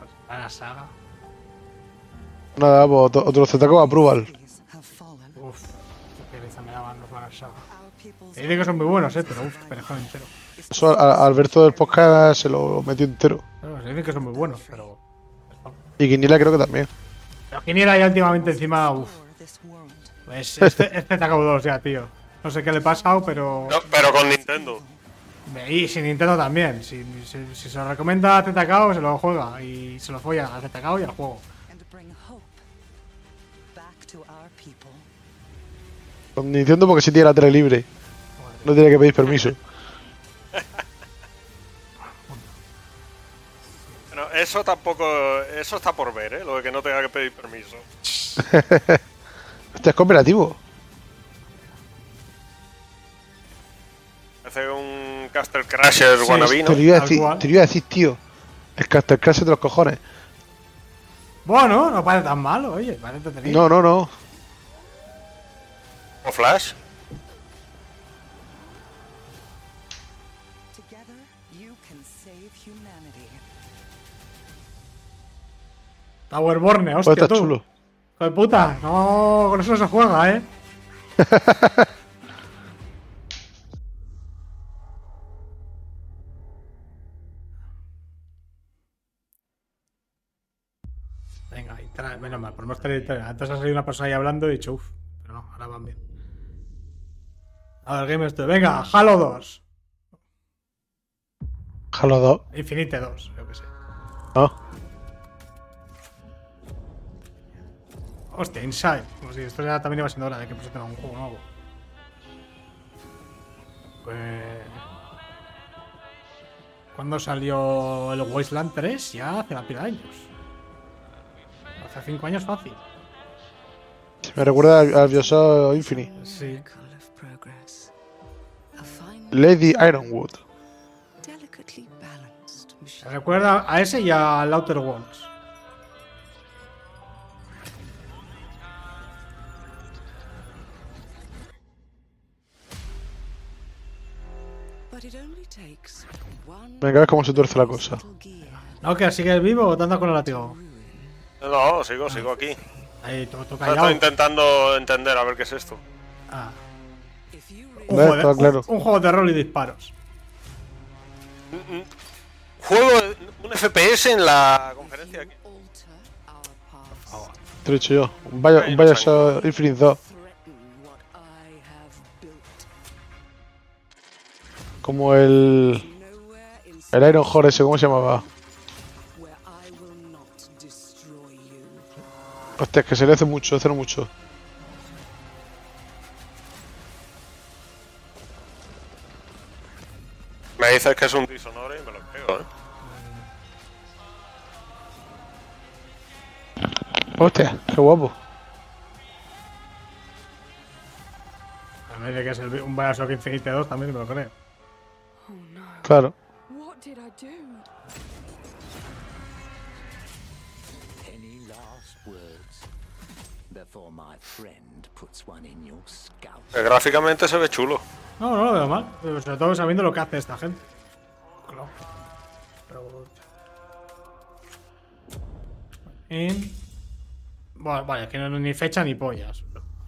Nada, pues otro ZK Approval. Uf, qué pereza me daban los Banner Saga. Te dicen que son muy buenos, pero uf, perejón entero. Eso a Alberto del podcast se lo metió entero. Bueno, se dicen que son muy buenos, pero. Y Quiniela creo que también. Pero Quiniela ya últimamente encima, uf. Pues este ZK2 ya, tío. No sé qué le ha pasado, pero. No, pero con Nintendo. Y sin Nintendo también. Si se lo recomienda a ZK, se lo juega. Y se lo folla a ZK y al juego. Con Nintendo porque sí tiene la tele libre. No tiene que pedir permiso. Bueno, eso tampoco. Eso está por ver, lo de que no tenga que pedir permiso. Este es cooperativo. Hace un Castle Crashers wannabe, ¿no? Te lo iba a decir, tío. El Castle Crash de los cojones. Bueno, no parece tan malo, oye. Parece entretenido. No. ¿O Flash? Towerborn, hostia, Está tú. chulo. Hijo de puta. No, con eso no se juega, Venga, menos mal, por no estar antes ha salido una persona ahí hablando y he dicho, uff, pero no, ahora van bien. A ver, Game Studio. Venga, Halo 2. Halo 2. Infinite 2, yo que sé. No. Hostia, Inside. Pues sí, esto ya también iba siendo hora de que presenten un juego nuevo. Pues. ¿Cuándo salió el Wasteland 3? Ya hace la pila de años. Hace 5 años fácil. Me recuerda al Bioshock Infinite. Sí. Lady Ironwood. Me recuerda a ese y al Outer Worlds. Venga, a ver cómo se tuerce la cosa. No, que sigues vivo o te andas con el látigo. No, sigo aquí. Ahí, todo Estoy callado. intentando entender a ver qué es esto. Ah. Claro. Un juego de rol y disparos. Un FPS en la conferencia aquí. Te lo he dicho yo. Un Bioshock Infinite 2. Como el Iron Horse ese, ¿cómo se llamaba? Hostia, es que se le hace mucho, mucho. Me dices que es un Dishonored y me lo creo, Hostia, qué guapo. A mí de que es un Bioshock Infinite 2 también me lo creo. Claro. What did I do? Any last words before my friend puts one in your scalp? Gráficamente se ve chulo. No, no lo veo mal. Pero sobre todo sabiendo lo que hace esta gente. Claro. Pero... Bueno, vale, es que no ni fecha ni pollas.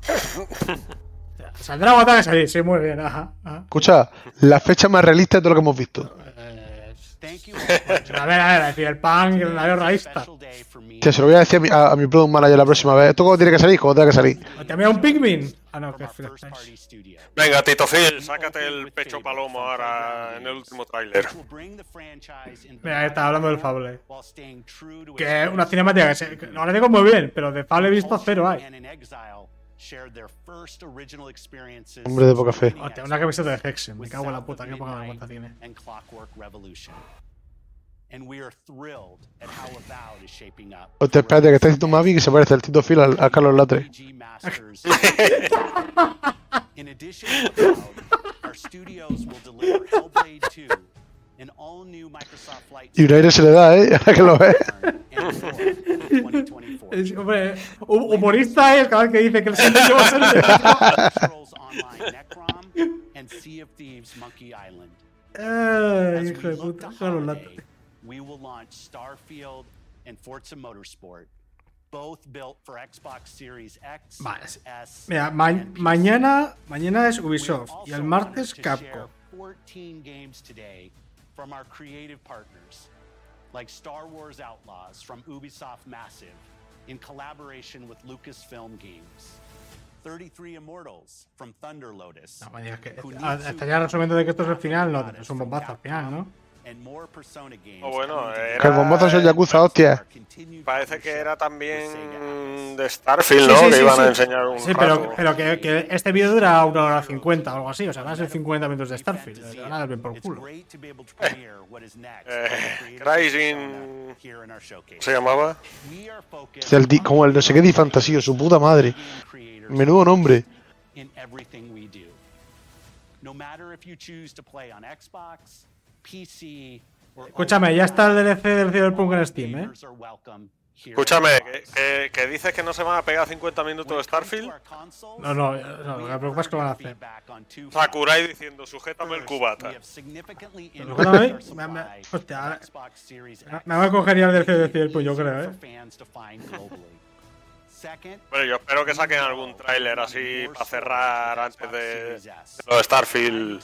Saldrá a que salir, sí, muy bien, ajá. Escucha, la fecha más realista de todo lo que hemos visto. A ver, decir el pan, la veo realista. Que se lo voy a decir a mi product manager la próxima vez. ¿Esto cómo tiene que salir? ¿Cómo tiene que salir? ¿Te envía un Pikmin? Ah, no, que es Venga, Tito Phil, sácate el pecho palomo ahora en el último tráiler. Mira, está hablando del Fable. Que es una cinemática que lo agradezco muy bien, pero de Fable he visto cero hay. Hombre de poca fe. Hostia, una camiseta de Hexen, me cago en la puta, qué poca vergüenza tiene. Hostia, espérate, que está diciendo Mavi que se parece el Tito Phil a Carlos Latre. Y un aire se le da, ahora que lo ves. Hombre, humorista es cada vez que dice que el siguiente va a ser hijo de puta, Carlos Latre. We will launch Starfield and Forza Motorsport, both built for Xbox Series X, vale. S, Mira, mañana es Ubisoft y el martes Capcom. 14 games today from our creative partners, like Star Wars Outlaws from Ubisoft Massive, in collaboration with Lucasfilm Games. 33 Immortals from Thunder Lotus. No, me digas que estaría resumiendo de que esto es el final, no, es un bombazo al final, ¿no? O bueno, Que el bombazo es el Yakuza, hostia. Parece que era también de Starfield, ¿no? Que iban a enseñar un rato. pero que este vídeo dura 1 hora 50 o algo así, o sea, van a ser 50 minutos de Starfield. Nada, bien por culo. Crying... ¿Se llamaba? Como el no sé qué de fantasía, su puta madre. Menudo nombre. Escúchame, ya está el DLC del Cyberpunk en Steam, ¿eh? Escúchame, que dices que no se van a pegar 50 minutos de Starfield. No, lo que me preocupa es que lo van a hacer. Sakurai diciendo, sujétame el cubata. Hostia, me va a coger ya el DLC del Cyberpunk, yo creo, ¿eh? Bueno, yo espero que saquen algún tráiler así para cerrar antes de lo de Starfield.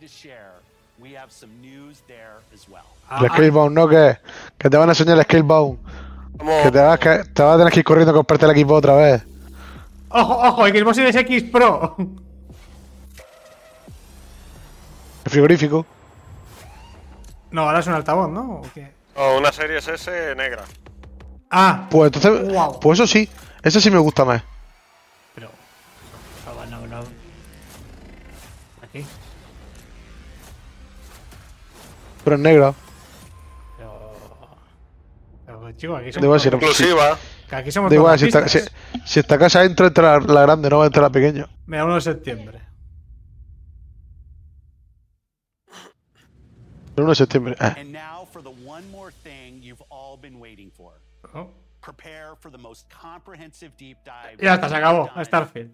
El Scalebound, ¿no? Que te van a enseñar el Scalebound. Que te vas a tener que ir corriendo a comprarte el equipo otra vez. ¡Ojo! Xbox Series X Pro. El frigorífico. No, ahora es un altavoz, ¿no? ¿O qué? O una Series S negra. Ah. Pues entonces, pues eso sí. Eso sí me gusta más. Pero... No. Aquí. Pero en negra. Pero chico, aquí somos exclusiva. Aquí somos da igual, si esta casa entra la grande, no entra la pequeña. Mira, 1 de septiembre. El 1 de septiembre. Ya está, se acabó. Starfield.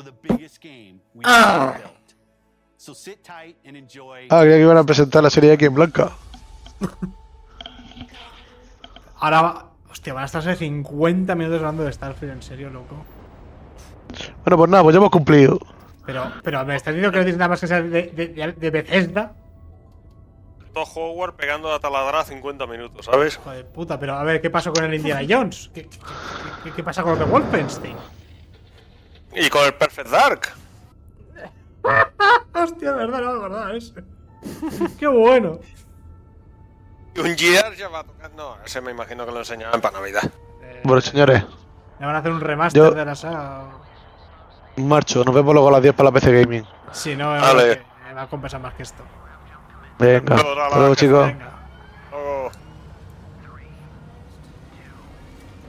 Creía que iban a presentar la serie X en blanca. Ahora, hostia, van a estarse 50 minutos hablando de Starfield, en serio, loco. Bueno, pues nada, pues ya hemos cumplido. Pero me estás diciendo que no tienes nada más que ser de Bethesda. Todd Howard pegando a taladrar 50 minutos, ¿sabes? Joder, puta, pero a ver, ¿qué pasó con el Indiana Jones? ¿Qué pasa con los de Wolfenstein? Y con el Perfect Dark. Hostia, verdad, no, verdad, ese. Qué bueno. Y un Gears ya va a tocar. No, ese me imagino que lo enseñarán para Navidad. Bueno, señores. ¿Me van a hacer un remaster de la saga? Marcho, nos vemos luego a las 10 para la PC Gaming. Sí, no, vale. Me va a compensar más que esto. Venga, hasta luego, chicos. Venga.